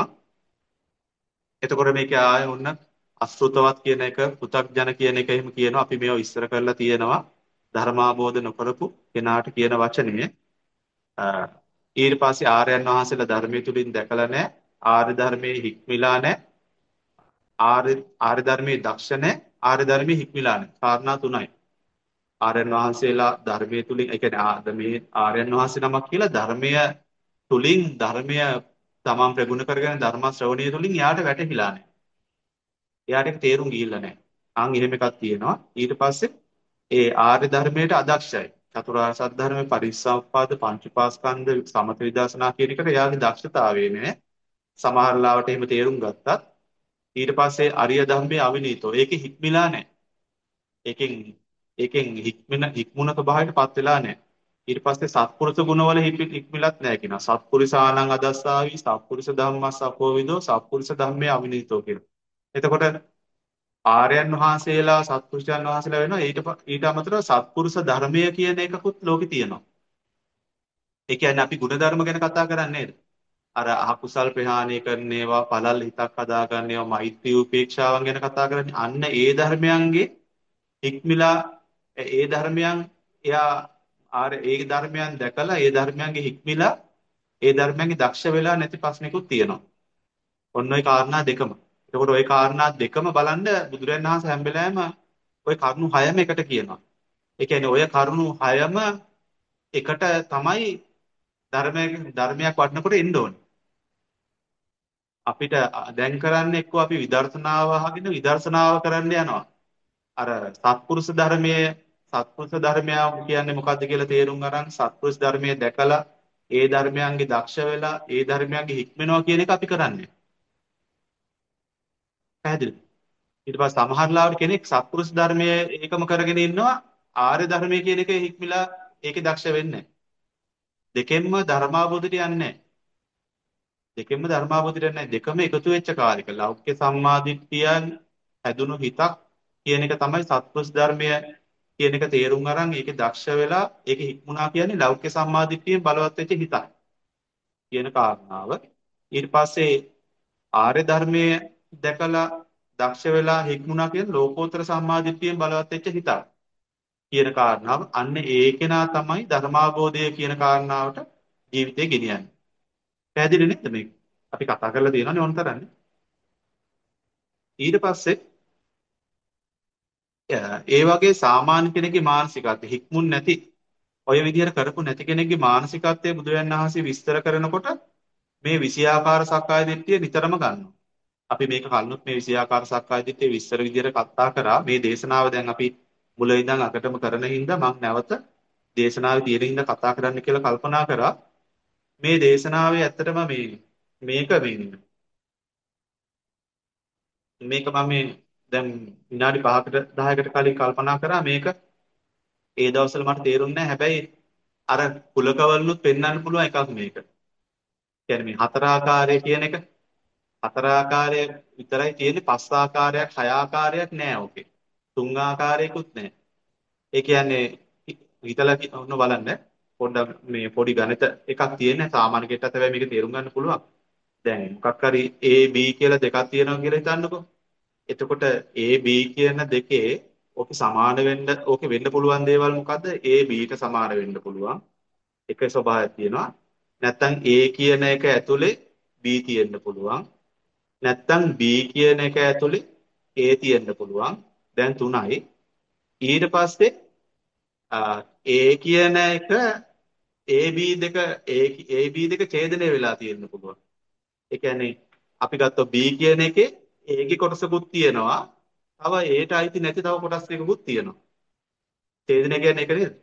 එතකොට මේක ආයෙ ඔන්න අසෘතවත් කියන එක පෘථග්ජන කියන එක එහෙම කියනවා. අපි මේවා විස්තර කරලා තියෙනවා. ධර්මාබෝධ නොකරපු කෙනාට කියන වචනේ අ, ඊට පස්සේ ආර්යයන් වහන්සේලා ධර්මයේ තුලින් දැකලා නැහැ. ආර්ය ධර්මයේ හික්මිලා නැහැ. ආර්ය ආර්ය ධර්මයේ දක්ෂ නැහැ. ආර්ය ධර්මයේ හික්මිලා නැහැ. කාරණා තුනයි. ආර්යයන් වහන්සේලා ධර්මයේ තුලින් ඒ කියන්නේ ආ- මේ ආර්යයන් වහන්සේ නමක් කියලා ධර්මය තුලින් ධර්මය තමන් ප්‍රගුණ කරගෙන ධර්ම ශ්‍රවණය තුලින් යාට වැටහිලා නැහැ. එයාට ඒක තේරුම් ගිහිල්ලා නැහැ. අන් එහෙම එකක් තියෙනවා. ඊට පස්සේ ඒ ආර්ය ධර්මයට අදක්ෂයි. චතුරාර්ය සත්‍ය ධර්මයේ පරිසම්පාද පංචපාස්කන්ධ සමත විදර්ශනා කියන එකට එයාගේ දක්ෂතාවය නෑ. සමහර ලාවට එහෙම තේරුම් ගත්තත් ඊට පස්සේ අරිය ධම්මේ අවිනීතෝ. ඒකේ හික්මිලා නෑ. ඒකෙන් ඒකෙන් හික්මන හික්මුණ ස්වභාවයට පත් වෙලා නෑ. ඊට පස්සේ සත්පුරුෂ ගුණවල හික්මි- හික්මිලත් නෑ කියනවා. සත්පුරිසානං අදස්සාවි සත්පුරුෂ ධම්මස්ස අපෝවිදෝ සත්පුරුෂ ධම්මේ අවිනීතෝ කියලා. එතකොට ආර්යයන් වහන්සේලා සත්පුරුෂයන් වහන්සේලා වෙනවා. ඊට ප- ඊට අමතරව සත්පුරුෂ ධර්මය කියන එකකුත් ලෝකේ තියෙනවා. ඒ කියන්නේ අපි ගුණධර්ම ගැන කතා කරන්නේ නේද? අර අකුසල් ප්‍රහාණය කරන ඒවා, පළල් හිතක් හදාගන්න ඒවා, මෛත්‍රී උපේක්ෂාවන් ගැන කතා කරන්නේ. අන්න ඒ ධර්මයන්ගේ හික්මිලා ඒ ධර්මයන් එයා ආර ඒ ධර්මයන් දැකලා ඒ ධර්මයන්ගේ හික්මිලා ඒ ධර්මයන්ගේ දක්ෂ වෙලා නැති ප්‍රශ්නිකුත් තියෙනවා. ඔන්න ඔය කාරණා දෙකම. එතකොට ওই කාරණා දෙකම බලන්න බුදුරජාණන් වහන්සේ හැම වෙලාවෙම ওই කරුණු හයම එකට කියනවා. ඒ කියන්නේ ඔය කරුණු හයම එකට තමයි ධර්මයක් ධර්මයක් වඩනකොට එන්න ඕනේ. අපිට දැන් කරන්නේ එක්කෝ අපි විදර්ශනාව අහගෙන විදර්ශනාව කරන්න යනවා. අර සත්පුරුෂ ධර්මයේ සත්පුරුෂ ධර්මය කියන්නේ මොකද්ද කියලා තේරුම් අරන් සත්පුරුෂ ධර්මයේ දැකලා ඒ ධර්මයන්ගේ දක්ෂ වෙලා ඒ ධර්මයන්ගේ හික්මනවා කියන එක අපි කරන්නේ. පැහැදිලිද? ඊට පස්සේ සමහර ලාවට කෙනෙක් සත්පුරුෂ ධර්මයේ ඒකම කරගෙන ඉන්නවා ආර්ය ධර්මයේ කියන එක හික්මිලා ඒකේ දක්ෂ වෙන්නේ නැහැ. දෙකෙන්ම ධර්මාභෝධයට යන්නේ නැහැ. දෙකෙන්ම ධර්මාභෝධයට යන්නේ නැහැ. දෙකම එකතු වෙච්ච කාර්යක ලෞකික සම්මාදිට්ඨියන් හැදුණු හිතක් කියන එක තමයි සත්පුරුෂ ධර්මය කියන එක තේරුම් අරන් ඒකේ දක්ෂ වෙලා ඒකේ හික්මුණා කියන්නේ ලෞකික සම්මාදිට්ඨියෙන් බලවත් වෙච්ච හිතක් කියන කාරණාව. ඊට පස්සේ ආර්ය ධර්මයේ දැකලා දක්ෂ වෙලා හික්මුණා කියන ලෝකෝත්තර සම්මාදිට්ඨියෙන් බලවත් වෙච්ච හිතක් කියන කාරණාව. අන්න ඒ කෙනා තමයි ධර්මාභෝධය කියන කාරණාවට ජීවිතේ ගෙනියන්නේ. පැහැදිලි නේද මේක? අපි කතා කරලා තියෙනවානේ ඕනතරන්නේ. ඊට පස්සේ ඒ වගේ සාමාන්‍ය කෙනෙක්ගේ මානසිකත්වය හික්මුන් නැති ඔය විදිහට කරපු නැති කෙනෙක්ගේ මානසිකත්වය බුදුරජාණන් වහන්සේ විස්තර කරනකොට මේ විෂයාකාර සක්කාය දිට්ඨිය නිතරම ගන්නවා. අපි මේක කලිනුත් මේ විෂයාකාර සක්කාය දිට්ඨිය විස්තර විදිහට කතා කරා. මේ දේශනාව දැන් අපි මුල ඉඳන් අගටම කරන හින්දා මම නැවත දේශනාවේ තියෙන හින්දා කතා කරන්න කියලා කල්පනා කරා. මේ දේශනාවේ ඇත්තටම මේ මේක මේ මේක මම මේ දැන් විනාඩි පහකට දහයකට කලින් කල්පනා කරා මේක ඒ දවස්වල මට තේරුන්නේ නැහැ. හැබැයි අර කුලකවලුත් පෙන්වන්න පුළුවන් එකක් මේක. කියන්නේ මේ හතර ආකාරය කියන එක හතර ආකාරය විතරයි තියෙන්නේ. පස් ආකාරයක් හය ආකාරයක් නෑ ඕකේ. තුන් ආකාරයකුත් නෑ. ඒ කියන්නේ හිතලා ඔන්න බලන්න පොඩ්ඩක් මේ පොඩි ගණිත එකක් තියෙන සාමාන්‍ය කෙටත් හැබැයි මේක තේරුම් ගන්න පුළුවන්. දැන් මොකක් හරි A B කියලා දෙකක් තියෙනවා කියලා හිතන්නකෝ. එතකොට A B කියන දෙකේ ඕකේ සමාන වෙන්න ඕකේ වෙන්න පුළුවන් දේවල් මොකද්ද? A B ට සමාන වෙන්න පුළුවන්. එක ස්වභාවයක් තියෙනවා. නැත්තම් A කියන එක ඇතුලේ B තියෙන්න පුළුවන්. නැත්තම් B කියන එක ඇතුලේ A තියෙන්න පුළුවන්. දැන් තුනයි. ඊට පස්සේ අ, A කියන එක A B දෙක A B දෙක ඡේදනය වෙලා තියෙන්න පුළුවන්. ඒ කියන්නේ අපි ගත්තොත් B කියන එකේ A ගේ කොටසකුත් තියෙනවා. තව Aට අයිති නැති තව කොටස් දෙකකුත් තියෙනවා. ඡේදනය කියන්නේ ඒක නේද?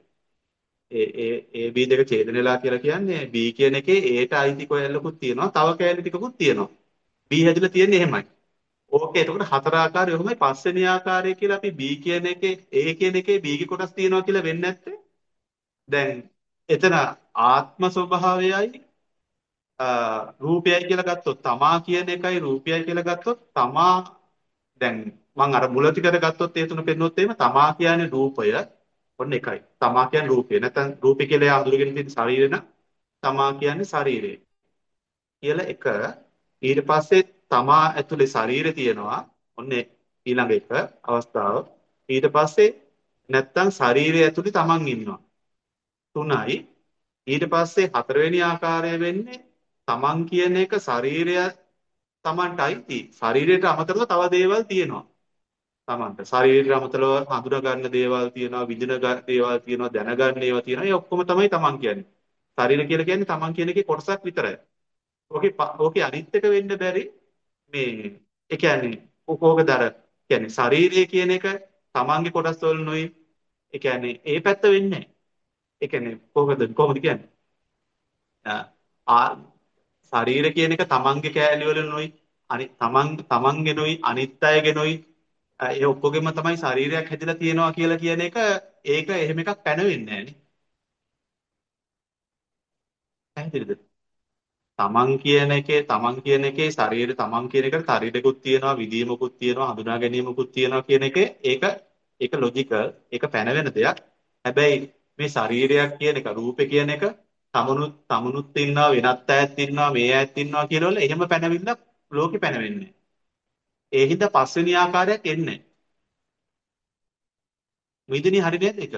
ඒ ඒ ඒ B දෙක ඡේදනලා කියලා කියන්නේ B කියන එකේ Aට අයිති කැලලකුත් තියෙනවා. තව කැලලි ටිකකුත් තියෙනවා. B හැදිලා තියෙන්නේ එහෙමයි. ඕකේ එතකොට හතර ආකාරය ඔහොමයි පස්වෙනි ආකාරය කියලා අපි B කියන එකේ A කියන එකේ B ගේ කොටස් තියෙනවා කියලා වෙන්නේ නැත්තේ. දැන් එතන ආත්ම ස්වභාවයයි අ, රූපයයි කියලා ගත්තොත් තමා කියන එකයි රූපයයි කියලා ගත්තොත් තමා දැන් මම අර මුලතිකර ගත්තොත් ඒ තුන පෙන්නොත් එහෙම තමා කියන්නේ රූපය ඔන්න එකයි. තමා කියන්නේ රූපය. නැත්නම් රූපය කියලා අඳුරගෙන තියෙන ශරීරය නම් තමා කියන්නේ ශරීරය කියලා එක. ඊට පස්සේ තමා ඇතුලේ ශරීරය තියෙනවා. ඔන්න ඊළඟ එක අවස්ථාව. ඊට පස්සේ නැත්නම් ශරීරය ඇතුලේ තමන් ඉන්නවා. තුනයි. ඊට පස්සේ හතරවෙනි ආකාරය වෙන්නේ තමන් කියන එක ශරීරය තමන්ට අයිති. ශරීරයට අමතරව තව දේවල් තියෙනවා. තමන්ට ශරීරයට අමතරව හඳුනා ගන්න දේවල් තියෙනවා, විඳින ග- දේවල් තියෙනවා, දැනගන්න ඒවා තියෙනවා. ඒ ඔක්කොම තමයි තමන් කියන්නේ. ශරීර කියලා කියන්නේ තමන් කියන එකේ කොටසක් විතරයි. ඕකේ ප- ඕකේ අනිත් එක වෙන්න බැරි මේ ඒ කියන්නේ ඕකෝකද අර කියන්නේ ශරීරය කියන එක තමන්ගේ කොටස් වල නොයි. ඒ කියන්නේ ඒ පැත්ත වෙන්නේ නැහැ. ඒ කියන්නේ කොහොමද කොහොමද කියන්නේ? ආ ශරීර කියන එක තමන්ගේ කෑලි වල නොයි අනි තමන් තමන්ගෙනුයි අනිත් අයගෙනුයි ඒ ඔක්කොගෙම තමයි ශරීරයක් හැදිලා තියෙනවා කියලා කියන එක ඒක එහෙම එකක් පැනවෙන්නේ නැහැ නේ. පැහැදිලිද? තමන් කියන එකේ තමන් කියන එකේ ශරීර තමන් කියන එකට ශරීරෙකුත් තියෙනවා විදීමකුත් තියෙනවා හඳුනා ගැනීමකුත් තියෙනවා කියන එකේ ඒක ඒක ලොජිකල් ඒක පැනවෙන දෙයක්. හැබැයි මේ ශරීරයක් කියන එක රූපේ කියන එක තමනුත් තමනුත් ඉන්නවා වෙනත් අයත් ඉන්නවා මේ අයත් ඉන්නවා කියලා වල එහෙම පැනවිල්ල ලෝකෙ පැනවෙන්නේ. ඒ හින්දා පස්වෙනි ආකාරයක් එන්නේ. විදිනේ හරි නේද ඒක?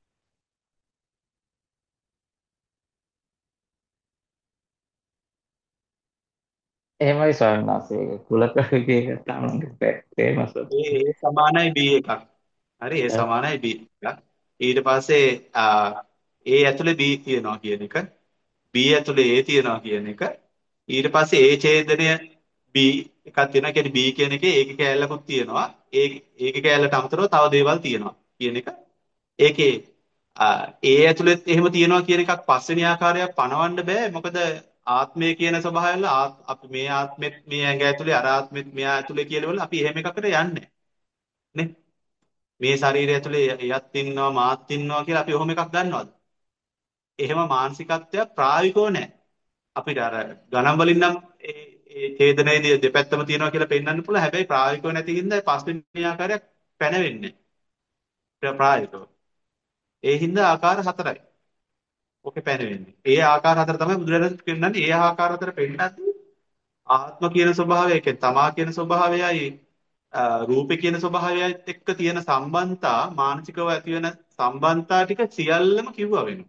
එහෙමයි ස්වාමීන් වහන්සේ කුලක විදිහට තමයි තේමස. ඒ ඒ සමානයි B එකක්. හරි ඒ සමානයි B එකක්. ඊට පස්සේ ආ, ඒ ඇතුලේ B තියනවා කියන එක. B ඇතුලේ A තියනවා කියන එක. ඊට පස්සේ A ඡේදනය B එකක් තියෙනවා. කියන්නේ B කියන එකේ ඒකේ කෑල්ලකුත් තියෙනවා. ඒ ඒකේ කෑල්ලට අමතරව තව දේවල් තියෙනවා කියන එක. ඒකේ ආ, ඒ ඇතුළෙත් එහෙම තියනවා කියන එකක් පස්වෙනි ආකාරයක් පනවන්න බෑ. මොකද ආත්මය කියන ස්වභාවය වල ආත්- අපි මේ ආත්මෙත් මේ ඇඟ ඇතුලේ අර ආත්මෙත් මෙයා ඇතුලේ කියලා වල අපි එහෙම එකකට යන්නේ නේ. මේ ශරීරය ඇතුලේ එයත් ඉන්නවා මාත් ඉන්නවා කියලා අපි ඔහොම එකක් ගන්නවද? එහෙම මානසිකත්වයක් ප්‍රායෝගිකව නැහැ. අපිට අර ගණන් වලින් නම් ඒ ඒ ඡේදනයේදී දෙපැත්තම තියෙනවා කියලා පෙන්වන්න පුළුවන්. හැබැයි ප්‍රායෝගිකව නැති හින්දා පස්වෙනි ආකාරයක් පැනවෙන්නේ නැහැ. ප්‍රායෝගිකව. ඒ හින්දා ආකාර හතරයි. ඔකේ පැනවෙන්නේ. ඒ ආකාර හතර තමයි බුදුරජාණන් පෙන්නන්නේ. ඒ ආකාර හතර පෙන්නද්දී ආත්ම කියන ස්වභාවය, ඒ කියන්නේ තමා කියන ස්වභාවයයි අ, රූපේ කියන ස්වභාවයත් එක්ක තියෙන සම්බන්ධතා, මානසිකව ඇති වෙන සම්බන්ධතා ටික සියල්ලම කිව්වා වෙනවා.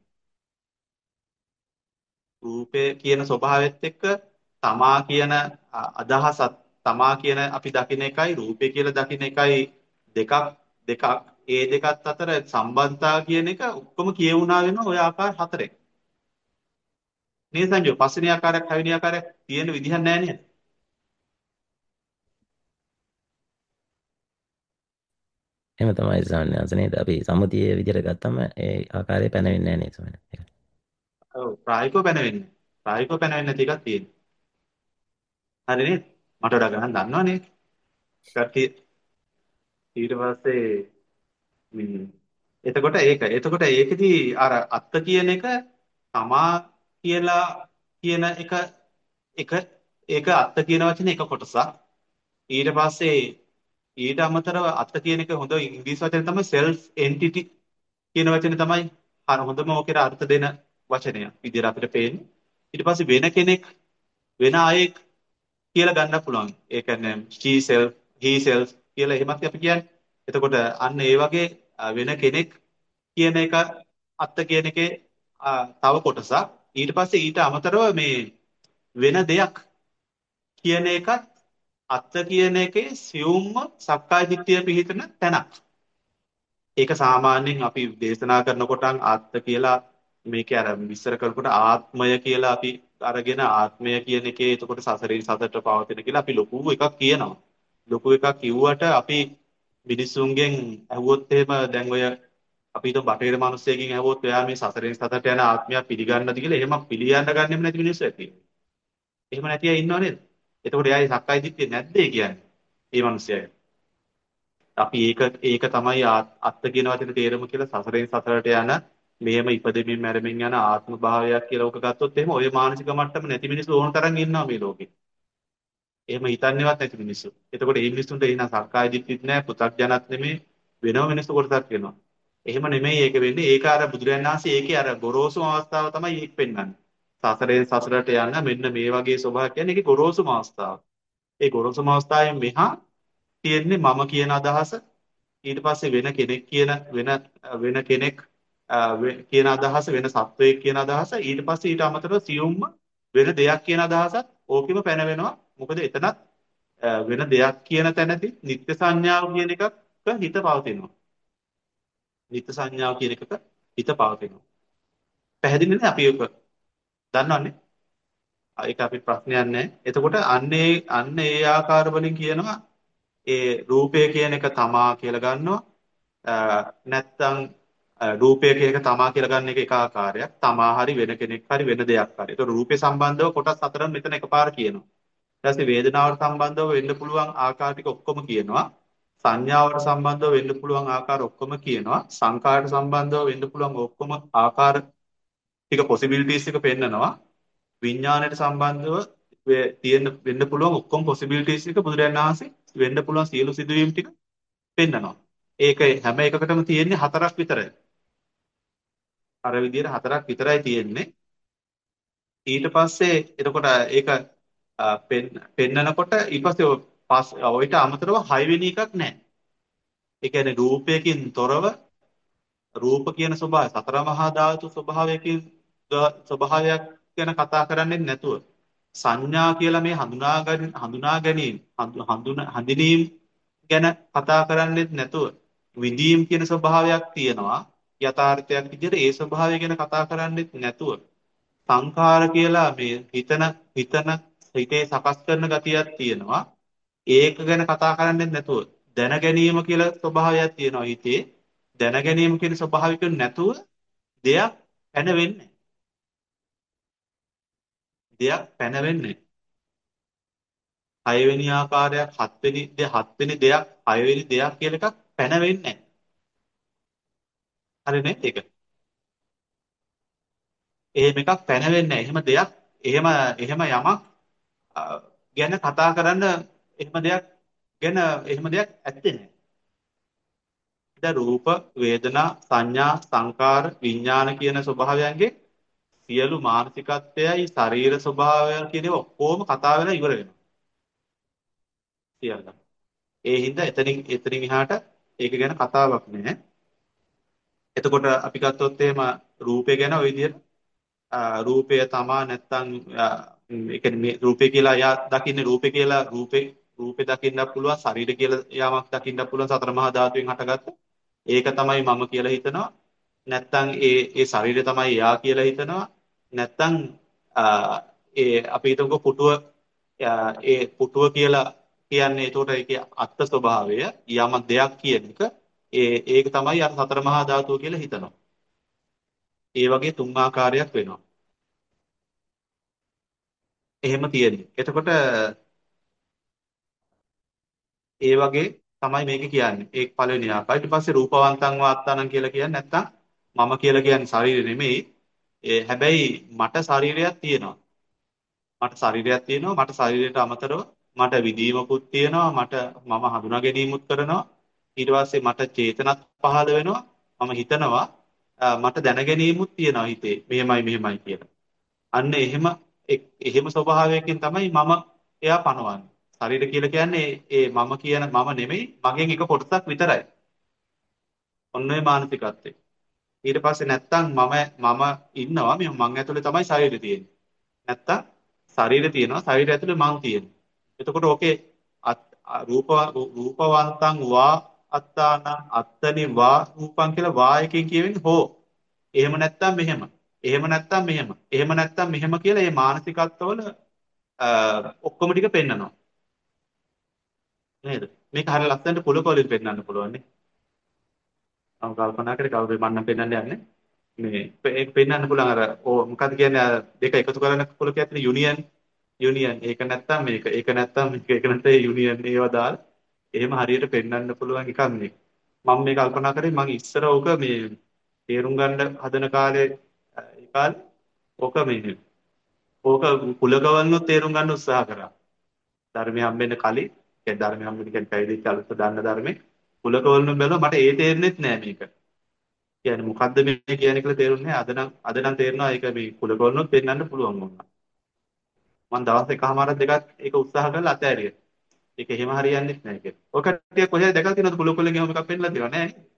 රූපේ කියන ස්වභාවයත් එක්ක තමා කියන අ, අදහසත් තමා කියන අපි දකින එකයි රූපේ කියලා දකින එකයි දෙකක් දෙකක් ඒ දෙකත් අතර සම්බන්ධතා කියන එක ඔක්කොම කියවුණා වෙනවා ওই ආකාර හතරෙන්. නේද සංජෝ? පස්වෙනි ආකාරයක් හයවෙනි ආකාරයක් තියෙන විදිහක් නැහැ නේද? එහෙම තමයි ස්වාමීන් වහන්සේ නේද? අපි සම්මුතියේ විදිහට ගත්තම ඒ ආකාරය පැනවෙන්නේ නැහැ නේද ස්වාමීන් වහන්සේ? ඔව් ප්‍රායෝගිකව පැනවෙන්නේ. ප්‍රායෝගිකව පැනවෙන්නේ නැති එකක් තියෙනවා. හරි නේද? මට වඩා ගණන් දන්නවනේ. කට්ටිය ඊට පස්සේ මේ එතකොට ඒක එතකොට ඒකෙදි අර අත්ත කියන එක තමා කියලා කියන එක එක ඒක අත්ත කියන වචනේ එක කොටසක්. ඊට පස්සේ ඊට අමතරව අත්ත කියන එක හොඳ ඉංග්‍රීසි වචනේ තමයි self entity කියන වචනේ තමයි අර හොඳම ඔකේ අර්ථ දෙන වචනය විදිහට අපිට පේන්නේ. ඊට පස්සේ වෙන කෙනෙක් වෙන අයෙක් කියලා ගන්න පුළුවන්. ඒ කියන්නේ she self, he self කියලා එහෙමත් අපි කියන්නේ. එතකොට අන්න ඒ වගේ අ, වෙන කෙනෙක් කියන එක අත්ත කියන එකේ අ, තව කොටසක්. ඊට පස්සේ ඊට අමතරව මේ වෙන දෙයක් කියන එකත් අත්ත කියන එකේ සියුම්ම සක්කාය දිට්ඨිය පිහිටන තැනක්. ඒක සාමාන්‍යයෙන් අපි දේශනා කරනකොට ආත්ම කියලා මේක අර විස්තර කරනකොට ආත්මය කියලා අපි අරගෙන ආත්මය කියන එකේ එතකොට සසරින් සතට පවතින කියලා අපි ලොකු එකක් කියනවා. ලොකු එකක් කිව්වට අපි මිනිස්සුන්ගෙන් ඇහුවොත් එහෙම දැන් ඔය අපි හිතමු බටහිර මිනිස්සෙකින් ඇහුවොත් එයා මේ සසරින් සතට යන ආත්මයක් පිළිගන්නද කියලා එහෙම පිළිගන්න ගන්නෙම නැති මිනිස්සු ඇති. එහෙම නැති අය ඉන්නව නේද? එතකොට එයාගේ සක්කාය දිට්ඨිය නැද්ද ඒ කියන්නේ? මේ මිනිස්සයා. අපි ඒක ඒක තමයි ආ- අත්ත කියන වචනේ තේරුම කියලා සසරෙන් සතරට යන මෙහෙම ඉපදෙමින් මැරෙමින් යන ආත්ම භාවයක් කියලා ඔක ගත්තොත් එහෙම ওই මානසික මට්ටම නැති මිනිස්සු ඕන තරම් ඉන්නවා මේ ලෝකේ. එහෙම හිතන්නේවත් නැති මිනිස්සු. එතකොට මේ මිනිස්සුන්ට එහෙනම් සක්කාය දිට්ඨිත් නැහැ, පෘථග්ජනත් නෙමෙයි, වෙනම මිනිස්සු කොටසක් වෙනවා. එහෙම නෙමෙයි ඒක වෙන්නේ. ඒක අර බුදුරජාණන් වහන්සේ ඒකේ අර ගොරෝසුම අවස්ථාව තමයි ඒක පෙන්වන්නේ. සසරෙන් සසරට යන මෙන්න මේ වගේ ස්වභාවයක් කියන්නේ ඒකේ ගොරෝසුම අවස්ථාව. ඒ ගොරෝසුම අවස්ථාවෙන් මෙහා තියෙන්නේ මම කියන අදහස ඊට පස්සේ වෙන කෙනෙක් කියන වෙන වෙන කෙනෙක් අ, වෙ- කියන අදහස වෙන සත්වයක් කියන අදහස ඊට පස්සේ ඊට අමතරව සියුම්ම වෙන දෙයක් කියන අදහසත් ඕකෙම පැන වෙනවා මොකද එතනත් අ, වෙන දෙයක් කියන තැනදී නිත්‍ය සංඥාව කියන එකක හිත පවතිනවා නිත්‍ය සංඥාව කියන එකක හිත පවතිනවා පැහැදිලිනේ අපි ඒක දන්නවනේ ආ, ඒක අපි ප්‍රශ්නයක් නැහැ එතකොට අන්නේ අන්න ඒ ආකාර වලින් කියනවා ඒ රූපය කියන එක තමා කියලා ගන්නවා අ, නැත්තම් අ, රූපය කියන එක තමා කියලා ගන්න එක එක ආකාරයක්. තමා හරි වෙන කෙනෙක් හරි වෙන දෙයක් හරි. ඒතකොට රූපේ සම්බන්ධව කොටස් හතරක් මෙතන එකපාර කියනවා. ඊට පස්සේ වේදනාවට සම්බන්ධව වෙන්න පුළුවන් ආකාර ටික ඔක්කොම කියනවා. සංඥාවට සම්බන්ධව වෙන්න පුළුවන් ආකාර ඔක්කොම කියනවා. සංකාරයට සම්බන්ධව වෙන්න පුළුවන් ඔක්කොම ආකාර ටික possibilities එක පෙන්නනවා. විඥාණයට සම්බන්ධව වේ- තියෙන්න වෙන්න පුළුවන් ඔක්කොම possibilities එක බුදුරජාණන් වහන්සේ වෙන්න පුළුවන් සියලු සිදුවීම් ටික පෙන්නනවා. ඒක හැම එකකටම තියෙන්නේ හතරක් විතරයි. අර විදිහට හතරක් විතරයි තියෙන්නේ. ඊට පස්සේ එතකොට ඒක අ, පෙන් පෙන්නකොට ඊට පස්සේ ඔය පස් ඔයිට අමතරව හයවෙනි එකක් නැහැ. ඒ කියන්නේ රූපයකින් තොරව රූප කියන ස්වභාවය සතර මහා ධාතු ස්වභාවයකින් ද- ස්වභාවයක් ගැන කතා කරන්නේ නැතුව සංඥා කියලා මේ හඳුනා ගැනීම හඳුනා ගැනීම හඳු- හඳුන හඳුනීම් ගැන කතා කරන්නේ නැතුව විදීම් කියන ස්වභාවයක් තියෙනවා යථාර්ථයක් විදිහට ඒ ස්වභාවය ගැන කතා කරන්නේ නැතුව සංඛාර කියලා මේ හිතන හිතන හිතේ සකස් කරන ගතියක් තියෙනවා ඒක ගැන කතා කරන්නේ නැතුව දැන ගැනීම කියලා ස්වභාවයක් තියෙනවා හිතේ දැන ගැනීම කියන ස්වභාවික නැතුව දෙයක් පැන වෙන්නේ දෙයක් පැන වෙන්නේ හයවෙනි ආකාරයක් හත්වෙනි දෙය හත්වෙනි දෙයක් හයවෙනි දෙයක් කියලා එකක් පැන වෙන්නේ හරි නේද ඒක එහෙම එකක් පැන වෙන්නේ එහෙම දෙයක් එහෙම එහෙම යමක් අ, ගැන කතා කරන්න එහෙම දෙයක් ගැන එහෙම දෙයක් ඇත්තේ නැහැ දැන් රූප වේදනා සංඥා සංකාර විඥාන කියන ස්වභාවයන්ගේ සියලු මානසිකත්වයයි ශරීර ස්වභාවය කියන ඒවා ඔක්කොම කතා වෙලා ඉවර වෙනවා සියල්ල. ඒ හින්දා එතනින් එතනින් එහාට ඒක ගැන කතාවක් නැහැ. එතකොට අපි ගත්තොත් එහෙම රූපය ගැන ওই විදිහට ආ, රූපය තමා නැත්තම් ආ, ඒ කියන්නේ මේ රූපය කියලා එයා දකින්නේ රූපය කියලා රූපේ රූපේ දකින්නත් පුළුවන් ශරීර කියලා යාමක් දකින්නත් පුළුවන් සතර මහා ධාතුවෙන් හටගත්ත. ඒක තමයි මම කියලා හිතනවා. නැත්තම් ඒ ඒ ශරීරය තමයි එයා කියලා හිතනවා. නැත්තම් ආ, ඒ අපි හිතමුකෝ පුටුව ආ, ඒ පුටුව කියලා කියන්නේ ඒතකොට ඒකේ අත්ත් ස්වභාවය යම දෙයක් කියන එක ඒ ඒක තමයි අර සතර මහා ධාතුව කියලා හිතනවා. ඒ වගේ තුන් ආකාරයක් වෙනවා. එහෙම තියෙන්නේ. එතකොට ඒ වගේ තමයි මේක කියන්නේ. ඒක පළවෙනි ආකාරය. ඊට පස්සේ රූපවන්තං වාත්තානං කියලා කියන්නේ නැත්තම් මම කියලා කියන්නේ ශරීරය නෙමෙයි. ඒ හැබැයි මට ශරීරයක් තියෙනවා. මට ශරීරයක් තියෙනවා. මට ශරීරයට අමතරව මට විදීමකුත් තියෙනවා. මට මම හඳුනා ගැනීමත් කරනවා. ඊට පස්සේ මට චේතනත් පහළ වෙනවා. මම හිතනවා අ, මට දැන ගැනීමත් තියෙනවා හිතේ. මෙහෙමයි මෙහෙමයි කියලා. අන්න එහෙම එක්- එහෙම ස්වභාවයකින් තමයි මම එයා පනවන්නේ. ශරීර කියලා කියන්නේ ඒ මම කියන මම නෙමෙයි මගෙන් එක කොටසක් විතරයි. ඔන්න ඔය මානසිකත්වය. ඊට පස්සේ නැත්තම් මම මම ඉන්නවා මේ මං ඇතුලේ තමයි ශරීරය තියෙන්නේ. නැත්තම් ශරීරය තියෙනවා ශරීරය ඇතුලේ මං තියෙනවා. එතකොට ඕකේ අත්- අ- රූප රූපවන්තං වා අත්තාන අත්තනි වා රූපං කියලා වා එකෙන් කියවෙන්නේ හෝ. එහෙම නැත්තම් මෙහෙම. එහෙම නැත්තම් මෙහෙම. එහෙම නැත්තම් මෙහෙම කියලා මේ මානසිකත්වවල අ, ඔක්කොම ටික පෙන්නනවා. නේද? මේක හරිය ලස්සනට කුලක වලින් පෙන්නන්න පුළුවන් නේ. මම කල්පනා කරේ කවුරුද මන්නම් පෙන්නන්න යන්නේ. මේ පෙ- ඒක පෙන්නන්න පුළුවන් අර ඕ මොකද්ද කියන්නේ අර දෙක එකතු කරන කුලකයක් තියෙන යුනියන් යුනියන් ඒක නැත්තම් මේක ඒක නැත්තම් මේක ඒක නැත්නම් යුනියන් ඒවා දාලා එහෙම හරියට පෙන්නන්න පුළුවන් එකක් මේක. මම මේ කල්පනා කරේ මම ඉස්සර ඕක මේ තේරුම් ගන්න හදන කාලේ අ, ඒ කාලේ ඕක මේ ඕක කුලකවලුත් තේරුම් ගන්න උත්සාහ කරා. ධර්මය හම්බෙන්න කලින් ඒ ධර්මය හම්බෙන්න කියන්නේ පැවිදිච්ච අලුත් දන්න ධර්මේ කුලකවලුන් බැලුවා මට ඒ තේරෙන්නෙත් නෑ මේක. කියන්නේ මොකද්ද මේ කියන්නේ කියලා තේරුන්නේ නෑ. අද නම් අද නම් තේරෙනවා ඒක මේ කුලකවලුත් පෙන්වන්න පුළුවන් වුණා. මම දවස් එකමාරක් දෙකක් ඒක උත්සාහ කරලා අතෑරියා. ඒක එහෙම හරියන්නේ නැහැ ඒක. ඔය කට්ටිය කොහෙද දැකලා තියෙනවද කුලකවලුන් එහෙම එකක් පෙන්නලා තියෙනව නෑ නේ.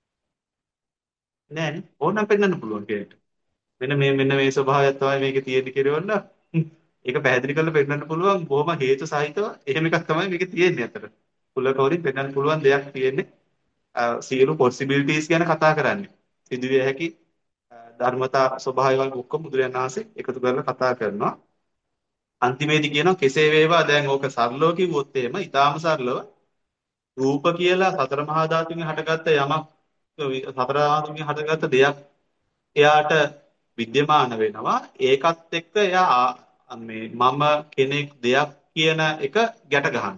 නෑනේ. ඕනනම් පෙන්වන්න පුළුවන් කෙනෙක්ට. මෙන්න මේ මෙන්න මේ ස්වභාවයක් තමයි මේකේ තියෙන්නේ කියලා වන්න. ඒක පැහැදිලි කරලා පෙන්නන්න පුළුවන් බොහොම හේතු සහිතව එහෙම එකක් තමයි මේකේ තියෙන්නේ අතට. කුලකවලින් පෙන්වන්න පුළුවන් දෙයක් තියෙන්නේ. අ, සියලු possibilities ගැන කතා කරන්නේ. සිදුවිය හැකි අ, ධර්මතා ස්වභාවයන් ඔක්කොම බුදුරජාණන් වහන්සේ එකතු කරලා කතා කරනවා. අන්තිමේදී කියනවා කෙසේ වේවා දැන් ඕක සරලව කිව්වොත් එහෙම ඊටාම සරලව රූප කියලා සතර මහා ධාතුන්ගෙන් හටගත්ත යමක් සතර ධාතුන්ගෙන් හටගත්ත දෙයක් එයාට විද්‍යමාන වෙනවා. ඒකත් එක්ක එයා ආ- මේ මම කෙනෙක් දෙයක් කියන එක ගැට ගන්නවා.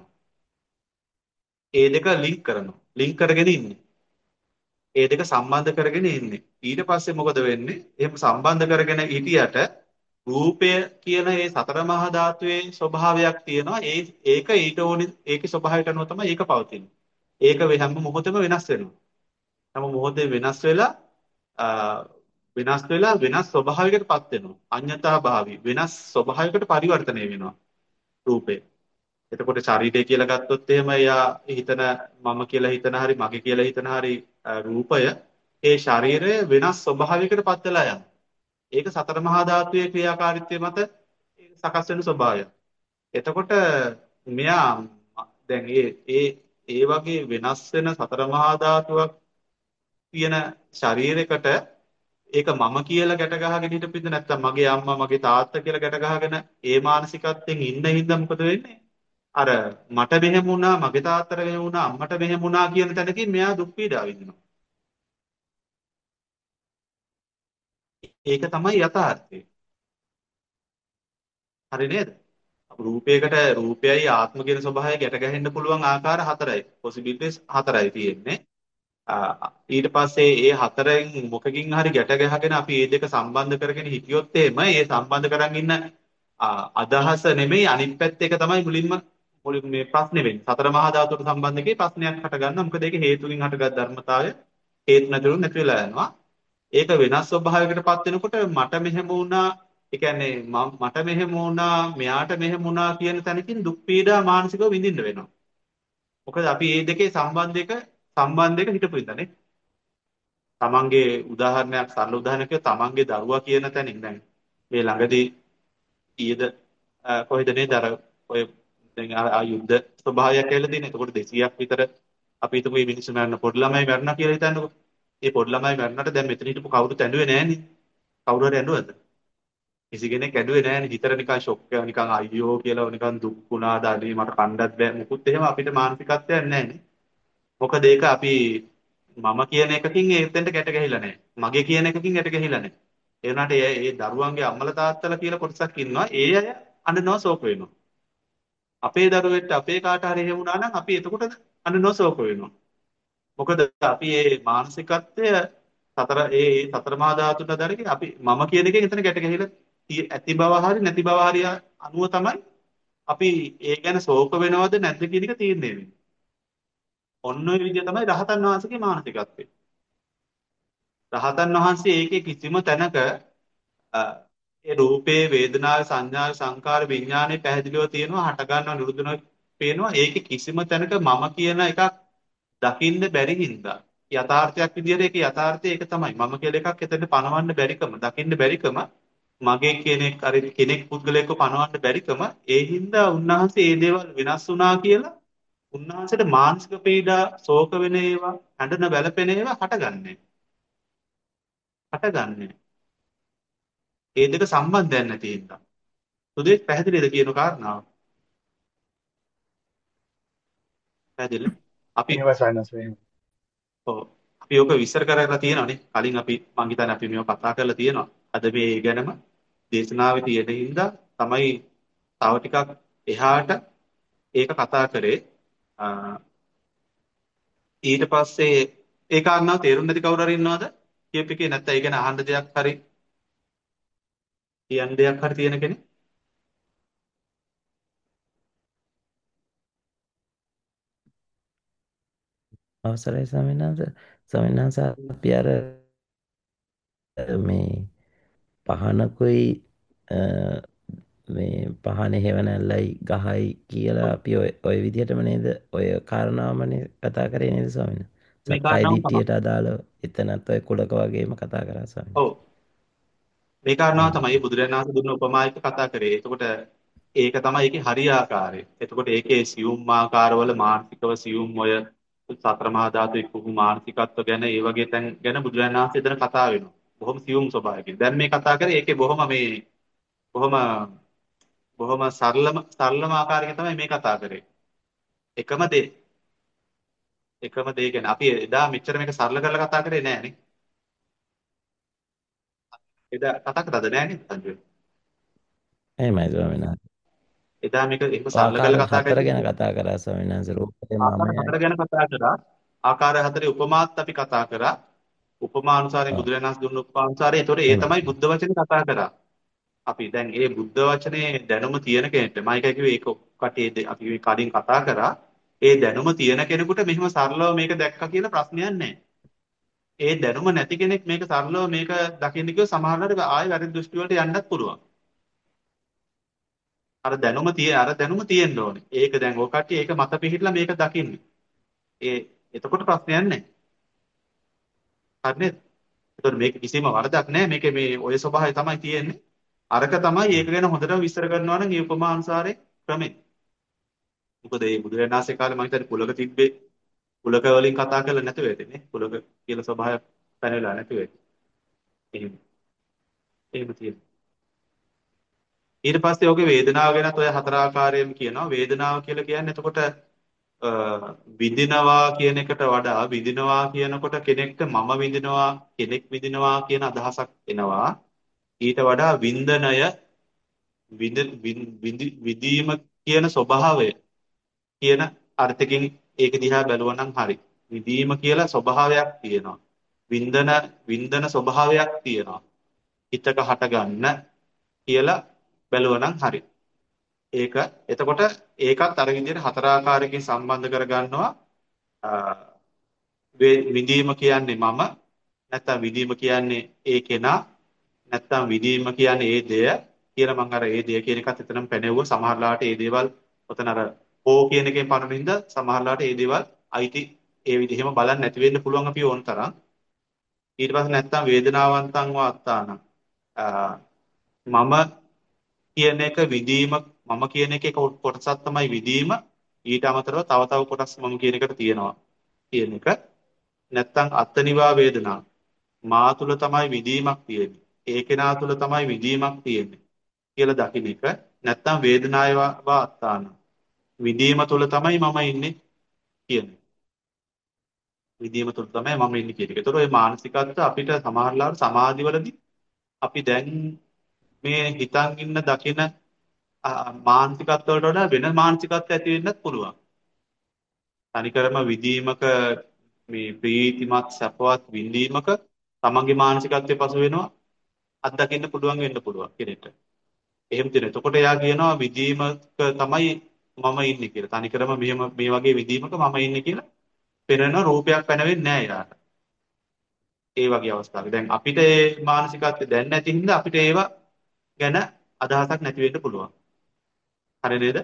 ඒ දෙක ලින්ක් කරනවා. ලින්ක් කරගෙන ඉන්නේ. ඒ දෙක සම්බන්ධ කරගෙන ඉන්නේ. ඊට පස්සේ මොකද වෙන්නේ? එහෙම සම්බන්ධ කරගෙන හිටියට රූපය කියන ඒ සතර මහා ධාතුවේ ස්වභාවයක් තියෙනවා. ඒ ඒක ඊට ඕනි ඒකේ ස්වභාවයට අනුව තමයි ඒක පවතින්නේ. ඒක වෙ- හැම මොහොතෙම වෙනස් වෙනවා. හැම මොහොතේ වෙනස් වෙලා අ, වෙනස් වෙලා වෙනස් ස්වභාවයකටපත් වෙනවා. අඤ්ඤතා භාවි වෙනස් ස්වභාවයකට පරිවර්තනය වෙනවා රූපේ. එතකොට ශරීරය කියලා ගත්තොත් එහෙම එයා හිතන මම කියලා හිතන හරි මගේ කියලා හිතන හරි අ, රූපය ඒ ශරීරය වෙනස් ස්වභාවයකටපත් වෙලා යනවා. ඒක සතර මහා ධාතුවේ ක්‍රියාකාරීත්වය මත සකස් වෙන ස්වභාවය. එතකොට මෙයා දැන් ඒ ඒ ඒ වගේ වෙනස් වෙන සතර මහා ධාතුවක් තියෙන ශරීරයකට ඒක මම කියලා ගැට ගහගෙන හිටපින්ද නැත්නම් මගේ අම්මා මගේ තාත්තා කියලා ගැට ගහගෙන ඒ මානසිකත්වයෙන් ඉන්න හින්දා මොකද වෙන්නේ? අර මට මෙහෙම වුණා මගේ තාත්තට මෙහෙම වුණා අම්මට මෙහෙම වුණා කියන තැනකින් මෙයා දුක් පීඩා විඳිනවා. ඒක තමයි යථාර්ථය. හරි නේද? රූපයකට රූපයයි ආත්ම කියන ස්වභාවය ගැට ගැහෙන්න පුළුවන් ආකාර හතරයි. possibilities හතරයි තියෙන්නේ. ආ, ඊට පස්සේ ඒ හතරෙන් මොකකින් හරි ගැට ගැහගෙන අපි මේ දෙක සම්බන්ධ කරගෙන හිටියොත් එහෙම ඒ සම්බන්ධ කරන් ඉන්න ආ, අදහස නෙමෙයි අනිත් පැත්ත එක තමයි මුලින්ම මුලින් මේ ප්‍රශ්නේ වෙන්නේ. සතර මහා ධාතුවට සම්බන්ධ එකේ ප්‍රශ්නයක් හට ගන්නවා. මොකද ඒක හේතුකින් හටගත් ධර්මතාවය හේතු නැතිව නැති වෙලා යනවා. ඒක වෙනස් ස්වභාවයකටපත් වෙනකොට මට මෙහෙම වුණා, ඒ කියන්නේ මම මට මෙහෙම වුණා, මෙයාට මෙහෙම වුණා කියන තැනකින් දුක් පීඩා මානසිකව විඳින්න වෙනවා. මොකද අපි මේ දෙකේ සම්බන්ධයක සම්බන්ධයක හිටපු ඉඳනේ. තමන්ගේ උදාහරණයක් සරල උදාහරණයක් කිව්වොත් තමන්ගේ දරුවා කියන තැනින් දැන් මේ ළඟදී ඊයේද අ, කොහෙද නේද අර ඔය දැන් ආ ආ යුද්ධ ස්වභාවයක් ඇවිල්ලා තියෙන. එතකොට දෙසීයක් විතර අපි හිතමු මේ මිනිස්සු මරන්න පොඩි ළමයි මරනවා කියලා හිතන්නකෝ. ඒ පොඩි ළමයි මරන්නට දැන් මෙතන හිටපු කවුරුත් ඇඬුවේ නෑනේ. කවුරු හරි ඇඬුවද? කිසි කෙනෙක් ඇඬුවේ නෑනේ. හිතට නිකන් ෂොක් එක නිකන් අයියෝ කියලා නිකන් දුක් වුණා දාඩේ මට කණ්ඩත් බෑ. මුකුත් එහෙම අපිට මානසිකත්වයක් නෑනේ. මොකද ඒක අපි මම කියන එකකින් ඒතෙන්ට ගැට ගැහිලා නැහැ. මගේ කියන එකකින් ගැට ගැහිලා නැහැ. ඒ වුණාට ඒ ඒ දරුවන්ගේ අම්මලා තාත්තලා කියලා කොටසක් ඉන්නවා. ඒ අය අඬනවා ශෝක වෙනවා. අපේ දරුවෙක්ට අපේ කාට හරි එහෙම වුණා නම් අපි එතකොට අඬනවා ශෝක වෙනවා. මොකද අපි මේ මානසිකත්වය සතර ඒ ඒ සතර මහා ධාතුන් අතරේ අපි මම කියන එකෙන් එතන ගැට ගැහිලා තිය- ඇති බව හරි නැති බව හරි අනුව තමයි අපි ඒ ගැන ශෝක වෙනවද නැද්ද කියන එක තීරණය වෙන්නේ. ඔන්න ඔය විදිහ තමයි රහතන් වහන්සේගේ මානසිකත්වය. රහතන් වහන්සේ ඒකේ කිසිම තැනක අ, ඒ රූපේ වේදනාවේ සංඥාවේ සංකාර විඥානේ පැහැදිලිව තියෙනවා හට ගන්නව නිරුද්ධ වෙනවා පේනවා ඒකේ කිසිම තැනක මම කියන එකක් දකින්න බැරි හින්දා යථාර්ථයක් විදිහට ඒකේ යථාර්ථය ඒක තමයි මම කියලා එකක් එතන පනවන්න බැරිකම දකින්න බැරිකම මගේ කෙනෙක් අර කෙනෙක් පුද්ගලයෙක්ව පනවන්න බැරිකම ඒ හින්දා උන්වහන්සේ මේ දේවල් වෙනස් වුණා කියලා උන්වහන්සේට මානසික පීඩා ශෝක වෙන ඒවා හඬන වැළපෙන ඒවා හටගන්නේ හටගන්නේ ඒ දෙක සම්බන්ධයක් නැති හින්දා. සුදේශ් පැහැදිලිද කියන කාරණාව? පැහැදිලි. අපි එහෙමයි සයනස් එහෙමයි. ඔව් අපි ඔක විස්තර කරලා තියෙනවානේ. කලින් අපි මං හිතන්නේ අපි මේව කතා කරලා තියෙනවා. අද මේ ගැනම දේශනාවේ තියෙන හින්දා තමයි තව ටිකක් එහාට ඒක කතා කරේ. අ, ඊට පස්සේ ඒ කාරණාව තේරුම් නැති කවුරු හරි ඉන්නවද? කියප් එකේ නැත්නම් ඒ ගැන අහන්න දෙයක් හරි කියන්න දෙයක් හරි තියෙන කෙනෙක්? අවසරයි ස්වාමීන් වහන්සේ. ස්වාමීන් වහන්සේ අපි අර මේ පහනකුයි අ, මේ පහනේ හේවණල්ලයි ගහයි කියලා අපි ඔය ඔය විදිහටම නේද ඔය කාරණාවමනේ කතා කරේ නේද ස්වාමීන් වහන්සේ? මේ සක්කාය කාරණාව තමයි. දිට්ඨියට අදාළව එතනත් ඔය කුලක වගේම කතා කරා ස්වාමීන් ඔව් මේ කාරණාව වහන්සේ. තමයි බුදුරජාණන් වහන්සේ දුන්න උපමා එක කතා කරේ. එතකොට ඒක තමයි ඒකේ හරි ආකාරය. එතකොට ඒකේ සියුම් ආකාරවල මානසිකව සියුම් ඔය සතර මහා ධාතු එක්ක මානසිකත්ව ගැන ඒ වගේ තැන් ගැන බුදුරජාණන් වහන්සේ එතන කතා වෙනවා. බොහොම සියුම් ස්වභාවයකින්. දැන් මේ කතා කරේ ඒකේ බොහොම මේ බොහොම බොහොම සරලම සරලම ආකාරයකින් තමයි මේ කතා කරේ. එකම දේ. එකම දේ කියන්නේ අපි එදා මෙච්චර මේක සරල කරලා කතා කරේ නෑ නේ. එදා කතා කරාද නෑ නේ සංජය. එහෙමයි ස්වාමීන් වහන්සේ. එදා මේක එහෙම ඔය සරල ආකාර කරලා කතා හතර කරේ ගැන නේද? කතා කරා ස්වාමීන් වහන්සේ. රූපේ ආකාර මමයි. හතර ගැන කතා කරා. ආකාර හතරේ උපමාත් අපි කතා කරා. උපමානුසාරයෙන් ඔව්. බුදුරජාණන් වහන්සේ දුන්න උපමානුසාරය. ඒතකොට ඒ එහෙමයි තමයි ස්වාමීන් බුද්ධ වචනේ කතා කරා. අපි දැන් ඒ බුද්ධ වචනේ දැනුම තියෙන කෙනෙක්ට මම එකයි කිව්වේ ඒක කටේ අපි මේ කලින් කතා කරා. ඒ දැනුම තියෙන කෙනෙකුට මෙහෙම සරලව මේක දැක්කා කියලා ප්‍රශ්නයක් නැහැ. ඒ දැනුම නැති කෙනෙක් මේක සරලව මේක දකින්න කිව්ව සමහරවිට ආයෙ වැරදි දෘෂ්ටි වලට යන්නත් පුළුවන්. අර දැනුම තිය අර දැනුම තියෙන්න ඕනේ. ඒක දැන් ඔය කට්ටිය ඒක මත පිහිටලා මේක දකින්නේ. ඒ එතකොට ප්‍රශ්නයක් නැහැ. හරිද? එතකොට මේක කිසිම වරදක් නැහැ. මේකේ මේ ඔය ස්වභාවය තමයි තියෙන්නේ. අරක තමයි ඒක ගැන හොඳටම විස්තර කරනවා නම් මේ උපමා අනුසාරේ ක්‍රමෙ. මොකද මේ බුදුරජාණන් වහන්සේ කාලේ මම හිතන්නේ කුලක තිබ්බේ කුලක වලින් කතා කරලා නැතුව ඇතිනේ. කුලක කියලා ස්වභාවයක් පැනලා නැතුව ඇති. එහෙම එහෙම තියෙනවා. ඊට පස්සේ ඔගේ වේදනාව ගැනත් ඔය හතර ආකාරයෙන් කියනවා. වේදනාව කියලා කියන්නේ එතකොට අ, විඳිනවා කියන එකට වඩා විඳිනවා කියනකොට කෙනෙක්ට මම විඳිනවා කෙනෙක් විඳිනවා කියන අදහසක් එනවා. ඊට වඩා වින්දනය විඳ විඳ- විඳි- විඳීම කියන ස්වභාවය කියන අර්ථකින් ඒක දිහා බැලුවා නම් හරි. විඳීම කියලා ස්වභාවයක් තියෙනවා. වින්දන වින්දන ස්වභාවයක් තියෙනවා. හිතක හටගන්න කියලා බැලුවා නම් හරි. ඒක එතකොට ඒකත් අර විදිහට හතර ආකාරයකින් සම්බන්ධ කරගන්නවා. අ, වේ- විඳීම කියන්නේ මම නැත්නම් විඳීම කියන්නේ ඒ කෙනා නැත්නම් විඳීම කියන්නේ ඒ දෙය කියලා මම අර ඒ දෙය කියන එකත් එතනම පැනෙවුවා සමහරලාට ඒ දේවල් ඔතන අර හෝ කියන එකෙන් පනනින්ද සමහරලාට ඒ දේවල් අයිති ඒ විදිහම බලන්න නැති වෙන්න පුළුවන් අපි ඕන තරම් ඊට පස්සේ නැත්නම් වේදනාවන්තං වාත්තාන මම කියන එක විඳීම මම කියන එකේ කොටසක් තමයි විඳීම ඊට අමතරව තව තව කොටස් මම කියන එකට තියෙනවා කියන එක නැත්නම් අත්නිවා වේදනා මා තුල තමයි විඳීමක් තියෙන්නේ ඒ කෙනා තුල තමයි විඳීමක් තියෙන්නේ කියලා දකින්න එක නැත්නම් වේදනාව වාත්තාන විඳීම තුල තමයි මම ඉන්නේ කියන්නේ විඳීම තුල තමයි මම ඉන්නේ කියන එක. ඒතකොට මේ මානසිකත්ව අපිට සමහරවිට සමාධිවලදී අපි දැන් මේ හිතන් ඉන්න දකින මානසිකත්වයට වඩා වෙන මානසිකත්ව ඇති වෙන්නත් පුළුවන්. තනිකරම විඳීමක මේ ප්‍රීතිමත් සැපවත් විඳීමක තමන්ගේ මානසිකත්වයේ පසු වෙනවා අත්දකින්න පුළුවන් වෙන්න පුළුවන් කෙනෙක්ට. එහෙම තියෙන. එතකොට එයා කියනවා විඳීමක තමයි මම ඉන්නේ කියලා. තනිකරම මෙහෙම මේ වගේ විඳීමක මම ඉන්නේ කියලා පෙනෙන රූපයක් පැනවෙන්නේ නැහැ යාට. ඒ වගේ අවස්ථාවක. දැන් අපිට ඒ මානසිකත්වය දැන් නැති හින්දා අපිට ඒවා ගැන අදහසක් නැති වෙන්න පුළුවන්. හරි නේද?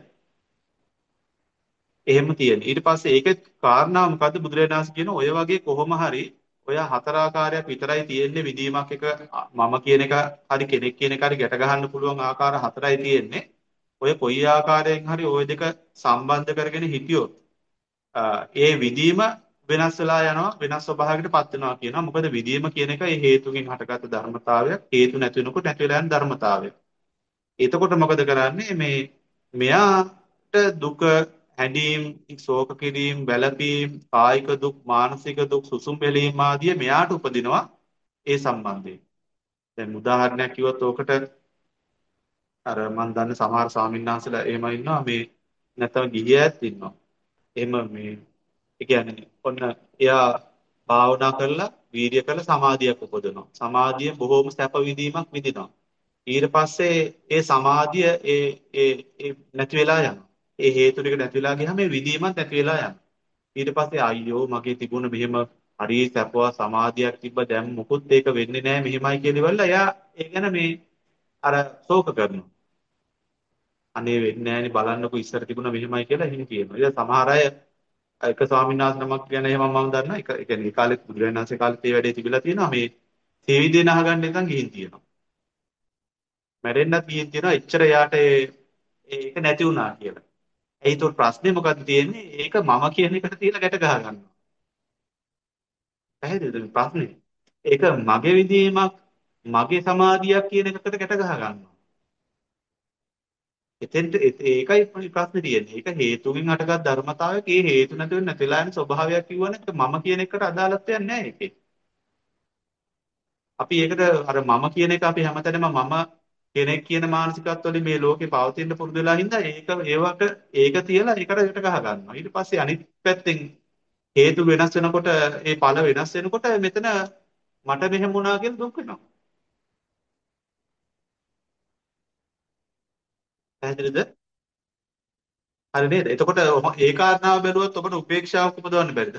එහෙම තියෙන. ඊට පස්සේ ඒකේ කාරණා මොකද්ද බුදුරජාණන් වහන්සේ කියන ඔය වගේ කොහොම හරි ඔය හතර ආකාරයක් විතරයි තියෙන්නේ විදීමක් එක මම කියන එක හරි කෙනෙක් කියන එක හරි ගැට ගන්න පුළුවන් ආකාර හතරයි තියෙන්නේ. ඔය කොයි ආකාරයෙන් හරි ওই දෙක සම්බන්ධ කරගෙන හිටියොත් අ, ඒ විදීම වෙනස් වෙලා යනවා වෙනස් ස්වභාවයකට පත් වෙනවා කියනවා. මොකද විදීම කියන එක ඒ හේතුකින් හටගත් ධර්මතාවයක්. හේතු නැති වෙනකොට නැති වෙලා යන ධර්මතාවයක්. එතකොට මොකද කරන්නේ මේ මෙයාට දුක හැඬීම් ශෝක කිරීම වැළපීම් කායික දුක් මානසික දුක් සුසුම් වෙලීම් ආදී මෙයාට උපදිනවා ඒ සම්බන්ධයෙන් දැන් උදාහරණයක් කිව්වොත් ඕකට අර මම දන්න සමහර ස්වාමීන් වහන්සේලා එහෙම ඉන්නවා මේ නැත්තම් ගිහියත් ඉන්නවා එහෙම මේ ඒ කියන්නේ ඔන්න එයා භාවනා කරලා වීර්ය කරලා සමාධියක් උපදවනවා සමාධිය බොහෝම සැප විඳීමක් විඳිනවා ඊට පස්සේ ඒ සමාධිය ඒ ඒ ඒ නැති වෙලා යනවා. ඒ හේතු ටික නැති වෙලා ගියාම මේ විදීමත් නැති වෙලා යනවා. ඊට පස්සේ අයියෝ මගේ තිබුණ මෙහෙම හරි සැපවා සමාධියක් තිබ්බ දැන් මොකුත් ඒක වෙන්නේ නැහැ මෙහෙමයි කියලා ඉවරලා එයා ඒ ගැන මේ අර ශෝක කරනවා. අනේ වෙන්නේ නැහැනේ බලන්නකො ඉස්සර තිබුණ මෙහෙමයි කියලා එහෙම කියනවා. ඉතින් සමහර අය එක ස්වාමීන් වහන්සේ නමක් ගැන එහෙම මම දන්නවා. ඒක ඒ කියන්නේ ඒ කාලෙත් බුදුරජාණන් වහන්සේ කාලෙත් මේ වැඩේ තිබිලා තියෙනවා. මේ තේවිදේ නහගන්න නැතන් ගිහින් තියෙනවා. මැරෙන්නත් ගිහින් තියෙනවා එච්චර යාට ඒ- ඒක නැති වුණා කියලා. ඒ ඒතකොට ප්‍රශ්නේ මොකද්ද තියෙන්නේ? ඒක මම කියන එකට තියලා ගැට ගහ ගන්නවා. පැහැදිලිද මේ ප්‍රශ්නේ? ඒක මගේ විදීමක් මගේ සමාධියක් කියන එකකට ගැට ගහ ගන්නවා. එතෙන්ට ඒ- ඒකයි ප්‍රශ්නේ තියෙන්නේ. ඒක හේතුකින් හටගත් ධර්මතාවයක ඒ හේතු නැති වෙන්නේ නැතිලා යන ස්වභාවයක් කිව්වනේ මම කියන එකට අදාළත්වයක් නැහැ ඒකේ. අපි ඒකට අර මම කියන එක අපි හැමතැනම මම කෙනෙක් කියන මානසිකත්වවලින් මේ ලෝකේ පවතින පුරුදු වෙලා හින්දා ඒක ඒවට ඒක තියලා ඒකට ඒකට ගහ ගන්නවා. ඊට පස්සේ අනිත් පැත්තෙන් හේතු වෙනස් වෙනකොට ඒ ඵල වෙනස් වෙනකොට මෙතන මට මෙහෙම වුණා කියලා දුක් වෙනවා. පැහැදිලිද? හරි නේද? එතකොට ඔහොම- ඒ කාරණාව බැලුවොත් ඔබට උපේක්ෂාවක් උපදවන්න බැරිද?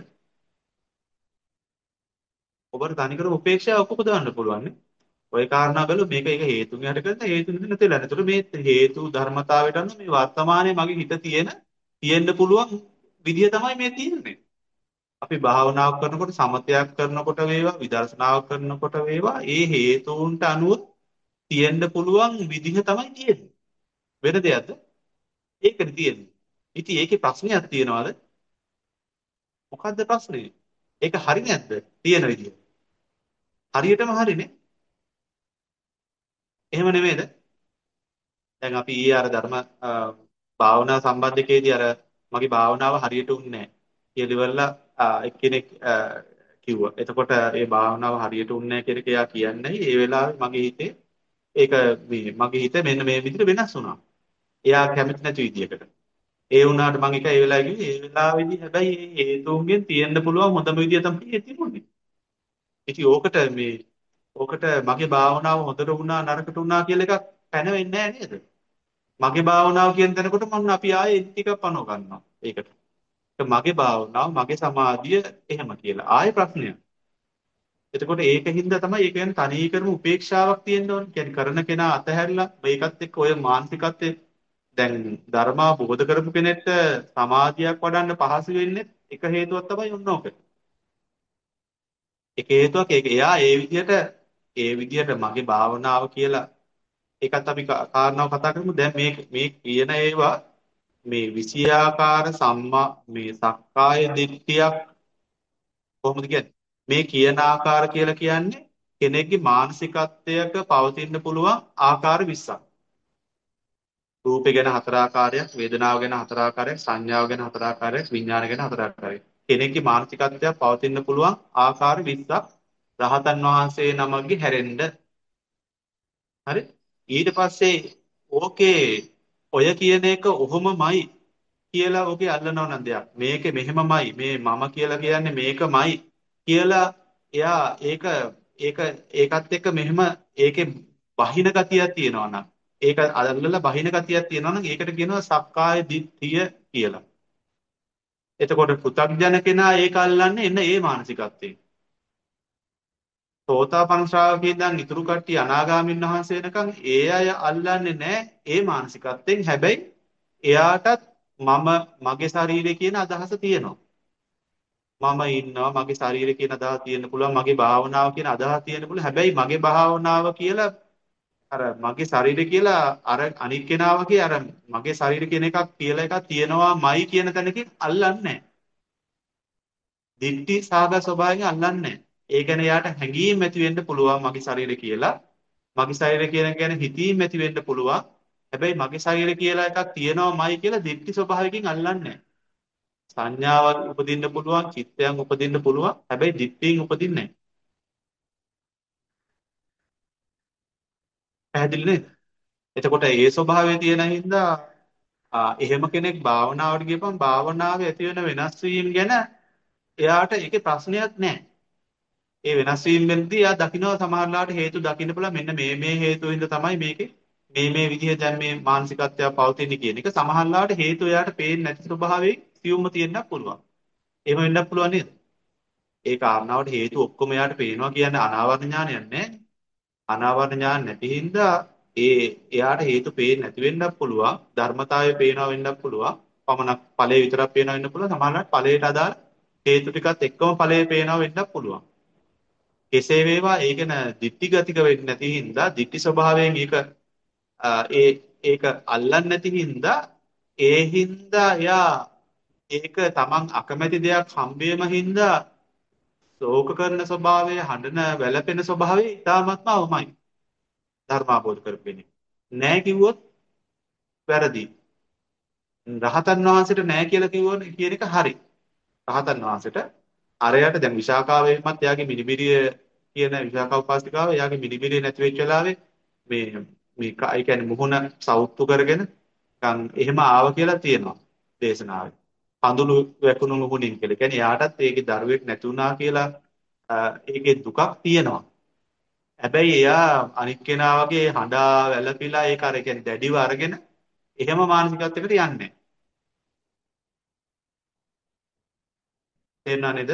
ඔබට තනිකර උපේක්ෂාවක් උපදවන්න පුළුවන් නේ. ওই කාරණා බැලුවොත් මේක ඒක හේතුන් යට කරන හේතු නිදි නැතිලා. ඒතකොට මේ හේතු ධර්මතාවයට අනුව මේ වර්තමානයේ මගේ හිත තියෙන තියෙන්න පුළුවන් විදිය තමයි මේ තියෙන්නේ. අපි භාවනාවක් කරනකොට සමතයක් කරනකොට වේවා විදර්ශනාවක් කරනකොට වේවා ඒ හේතුන්ට අනුව තියෙන්න පුළුවන් විදිහ තමයි තියෙන්නේ. වෙන දෙයක්ද? ඒකනේ තියෙන්නේ. ඉතින් ඒකේ ප්‍රශ්නයක් තියනවාද? මොකද්ද ප්‍රශ්නේ? ඒක හරි නැද්ද? තියෙන විදිය. හරියටම හරිනේ. එහෙම නෙමෙයිද? දැන් අපි ඊයේ අර ධර්ම අ, භාවනා සම්බන්ධකේදී අර මගේ භාවනාව හරියට උන්නේ නැහැ කියලා ඉවරලා අ, එක්කෙනෙක් අ, කිව්වා. එතකොට ඒ භාවනාව හරියට උන්නේ නැහැ කියලා එයා කියන්නේ ඒ වෙලාවේ මගේ හිතේ ඒක මේ මගේ හිත මෙන්න මේ විදිහට වෙනස් වුණා. එයා කැමති නැති විදිහකට. ඒ වුණාට මම එක ඒ වෙලාවේ කිව්වේ ඒ වෙලාවේදී හැබැයි මේ හේතුන්ගෙන් තියෙන්න පුළුවන් හොඳම විදිය තමයි ඒ තිබුණේ. ඉතින් ඕකට මේ ඕකට මගේ භාවනාව හොඳට වුණා නරකට වුණා කියලා එකක් පැනවෙන්නේ නැහැ නේද? මගේ භාවනාව කියන තැනකොට මම අපි ආයේ ටිකක් පනව ගන්නවා. ඒකට. ඒක මගේ භාවනාව, මගේ සමාධිය එහෙම කියලා. ආයේ ප්‍රශ්නයක්. එතකොට ඒකින්ද තමයි ඒ කියන්නේ තනීකරම උපේක්ෂාවක් තියෙන්න ඕනේ. කියන්නේ කරන කෙනා අතහැරලා මේකත් එක්ක ඔය මානසිකත්වයේ දැන් ධර්මා බෝධ කරපු කෙනෙක්ට සමාධියක් වඩන්න පහසු වෙන්නේ එක හේතුවක් තමයි උන්නෝක. එක හේතුවක් ඒක එයා ඒ විදිහට ඒ විදිහට මගේ භාවනාව කියලා ඒකත් අපි කා- කාරණාව කතා කරමු. දැන් මේ මේ කියන ඒවා මේ විෂයාකාර සම්මා මේ සක්කාය දිට්ඨියක් කොහොමද කියන්නේ? මේ කියන ආකාර කියලා කියන්නේ කෙනෙක්ගේ මානසිකත්වයක පවතින්න පුළුවන් ආකාර විස්සක්. රූපේ ගැන හතර ආකාරයක්, වේදනාව ගැන හතර ආකාරයක්, සංඥාව ගැන හතර ආකාරයක්, විඥාන ගැන හතර ආකාරයක්. කෙනෙක්ගේ මානසිකත්වයක් පවතින්න පුළුවන් ආකාර විස්සක් රහතන් වහන්සේ නමක්ගේ හැරෙන්න. හරි? ඊට පස්සේ ඕකේ ඔය කියන එක ඔහොමමයි කියලා ඔකේ අල්ලනව නම් දෙයක්. මේකේ මෙහෙමමයි. මේ මම කියලා කියන්නේ මේකමයි කියලා එයා ඒක ඒක ඒකත් එක්ක මෙහෙම ඒකේ බහින ගතියක් තියෙනවා නම් ඒක අල්ලලා බහින ගතියක් තියෙනවා නම් ඒකට කියනවා සක්කාය දිට්ඨිය කියලා. එතකොට පෘථග්ජන කෙනා ඒක අල්ලන්නේ එන්න ඒ මානසිකත්වයෙන්. සෝතාපන්න ශ්‍රාවකයන් දැන් ඉතුරු කට්ටිය අනාගාමීන් වහන්සේ වෙනකන් ඒ අය අල්ලන්නේ නැහැ ඒ මානසිකත්වයෙන්. හැබැයි එයාටත් මම මගේ ශරීරය කියන අදහස තියෙනවා. මම ඉන්නවා මගේ ශරීරය කියන අදහස තියෙන්න පුළුවන් මගේ භාවනාව කියන අදහස තියෙන්න පුළුවන්. හැබැයි මගේ භාවනාව කියලා අර මගේ ශරීරය කියලා අර අනික් කෙනා වගේ අර මගේ ශරීරය කියන එකක් කියලා එකක් තියෙනවාමයි කියන තැනකින් අල්ලන්නේ නැහැ. දිට්ඨි සාගත ස්වභාවයෙන් අල්ලන්නේ නැහැ. ඒ කියන්නේ යාට හැඟීම් ඇති වෙන්න පුළුවන් මගේ ශරීරය කියලා. මගේ ශරීරය කියන ගැන හිතීම් ඇති වෙන්න පුළුවන්. හැබැයි මගේ ශරීරය කියලා එකක් තියෙනවමයි කියලා දිට්ඨි ස්වභාවයෙන් අල්ලන්නේ නැහැ. සංඥාවක් උපදින්න පුළුවන්, චිත්තයන් උපදින්න පුළුවන්. හැබැයි දිට්ඨියෙන් උපදින්නේ නැහැ. පැහැදිලි නේද? එතකොට ඒ ස්වභාවය තියෙන හින්දා ආ, එහෙම කෙනෙක් භාවනාවට ගියපම භාවනාවේ ඇති වෙන වෙනස් වීම ගැන එයාට ඒකේ ප්‍රශ්නයක් නැහැ. ඒ වෙනස් වීම වෙනදී එයා දකිනවා සමහරලාට හේතු දකින්න පුළුවන් මෙන්න මේ මේ හේතු හින්දා තමයි මේකේ මේ මේ විදිහ දැන් මේ මානසිකත්වය පවතින්නේ කියන එක සමහරලාට හේතු එයාට පේන්නේ නැති ස්වභාවයෙන් සියුම්ම තියෙන්නත් පුළුවන්. එහෙම වෙන්නත් පුළුවන් නේද? ඒ කාරණාවට හේතු ඔක්කොම එයාට පේනවා කියන්නේ අනාවරණ ඥානයක් නෑ. අනාවරණ ඥාන නැති හින්දා ඒ එයාට හේතු පේන්නේ නැති වෙන්නත් පුළුවන්. ධර්මතාවය පේනවා වෙන්නත් පුළුවන්. පමණක් ඵලයේ විතරක් පේනවා වෙන්න පුළුවන්. සමහරවිට ඵලයට අදාළ හේතු ටිකත් එක්කම ඵලයේ පේනවා වෙන්නත් පුළුවන්. කෙසේ වේවා ඒක න දික්ටි ගතික වෙන්නේ නැති හින්දා දික්ටි ස්වභාවයෙන් ඒක අ, ඒ ඒක අල්ලන්නේ නැති හින්දා ඒ හින්දා යා ඒක තමන් අකමැති දෙයක් හම්බෙම හින්දා ශෝක කරන ස්වභාවය හඬන වැළපෙන ස්වභාවය ඊටාත්ම අවමයි ධර්මාබෝධ කරපෙන්නේ නෑ කිව්වොත් වැරදි. රහතන් වහන්සේට නෑ කියලා කිව්වනේ කියන එක හරි. රහතන් වහන්සේට අරයට දැන් විශාකාවෙමත් එයාගේ මිනිබිරිය කියන විශාකා උපාසිකාව එයාගේ මිනිබිරිය නැති වෙච්ච වෙලාවේ මේ මේ ක- ඒ කියන්නේ මුහුණ සවුත්තු කරගෙන නිකන් එහෙම ආව කියලා තියෙනවා දේශනාවේ. පඳුළු වැකුණු මුහුණින් කියලා. කියන්නේ එයාටත් ඒකේ දරුවෙක් නැති වුණා කියලා අ, ඒකේ දුකක් තියෙනවා. හැබැයි එයා අනික් කෙනා වගේ හඬා වැළපිලා ඒක අර කියන්නේ දැඩිව අරගෙන එහෙම මානසිකත්වයකට යන්නේ නැහැ. තේරුණා නේද?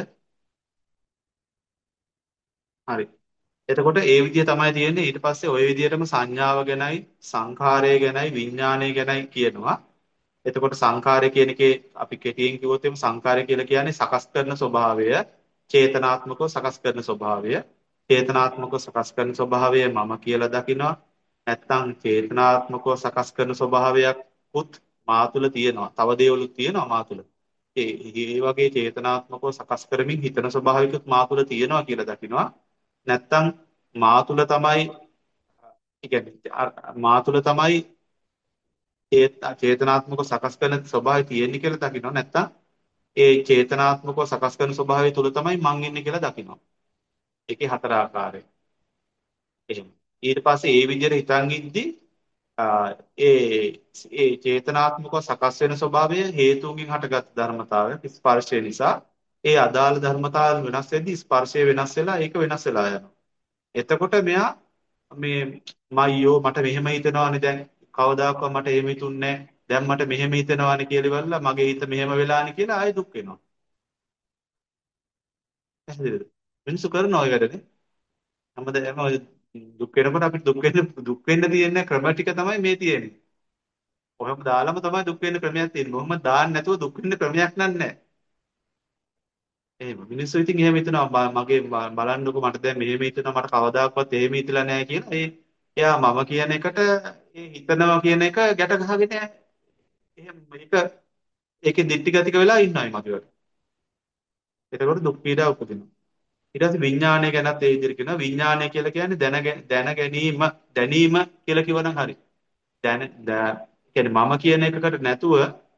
හරි. එතකොට ඒ විදිය තමයි තියෙන්නේ. ඊට පස්සේ ওই විදියටම සංඥාව ගැනයි, සංඛාරය ගැනයි, විඥානය ගැනයි කියනවා. එතකොට සංඛාරය කියන එකේ අපි කෙටියෙන් කිව්වොත් එimhe සංඛාරය කියලා කියන්නේ සකස් කරන ස්වභාවය, චේතනාත්මකව සකස් කරන ස්වභාවය. චේතනාත්මකව සකස් කරන ස්වභාවය මම කියලා දකිනවා. නැත්නම් චේතනාත්මකව සකස් කරන ස්වභාවයක් උත් මා තුළ තියෙනවා. තව දේවලුත් තියෙනවා මා තුළ. ඒ ඒ වගේ චේතනාත්මකව සකස් කරමින් හිතන ස්වභාවිකුත් මා තුළ තියෙනවා කියලා දකිනවා. නැත්තම් මා තුළ තමයි ඒ කියන්නේ අ- මා තුළ තමයි චේත- චේතනාත්මකව සකස් කරන ස්වභාවය තියෙන්නේ කියලා දකිනවා. නැත්තම් ඒ චේතනාත්මකව සකස් කරන ස්වභාවය තුළ තමයි මං ඉන්නේ කියලා දකිනවා. ඒකේ හතර ආකාරය. එහෙම. ඊට පස්සේ ඒ විදිහට හිතන් ඉද්දි ආ, ඒ ඒ චේතනාත්මකව සකස් වෙන ස්වභාවය හේතුන්ගෙන් හටගත් ධර්මතාවය ස්පර්ශය නිසා ඒ අදාළ ධර්මතාවය වෙනස් වෙද්දී ස්පර්ශය වෙනස් වෙලා ඒක වෙනස් වෙලා යනවා. එතකොට මෙයා මේ මයියෝ මට මෙහෙම හිතෙනවානේ දැන් කවදාකවත් මට එහෙම හිතුන්නේ නැහැ. දැන් මට මෙහෙම හිතෙනවානේ කියලා ඉවරලා මගේ හිත මෙහෙම වෙලානේ කියලා ආයෙ දුක් වෙනවා. පැහැදිලිද? මිනිස්සු කරන ඔය වැඩනේ. හැමදාම ඔය දුක් වෙනකොට අපිට දුක් වෙන්න දුක් වෙන්න තියෙන ක්‍රම ටික තමයි මේ තියෙන්නේ. කොහොම දාලම තමයි දුක් වෙන්න ක්‍රමයක් තියෙන්නේ. කොහොම දාන්න නැතුව දුක් වෙන්න ක්‍රමයක් නෑ. එහෙම මිනිස්සු ඉතින් එහෙම හිතනවා "ම- මගේ ම- බලන්නකො මට දැන් මෙහෙම හිතෙනවා මට කවදාකවත් එහෙම හිතලා නැහැ කියලා. ඒ එයා මම කියන එකට ඒ හිතනවා කියන එක ගැට ගහගෙන එහෙම මේක ඒකේ දික්ටි ගතික වෙලා ඉන්නවා මගේ. එතකොට දුක් පීඩා උපදිනවා. ඊට පස්සේ විඥානය ගැනත් ඒ විදිහට කියනවා. විඥානය කියලා කියන්නේ දැන ගැ- දැන ගැනීම දැනීම කියලා කිව්වනම් හරි. දැන දෑ- කියන්නේ මම කියන එකකට නැතුව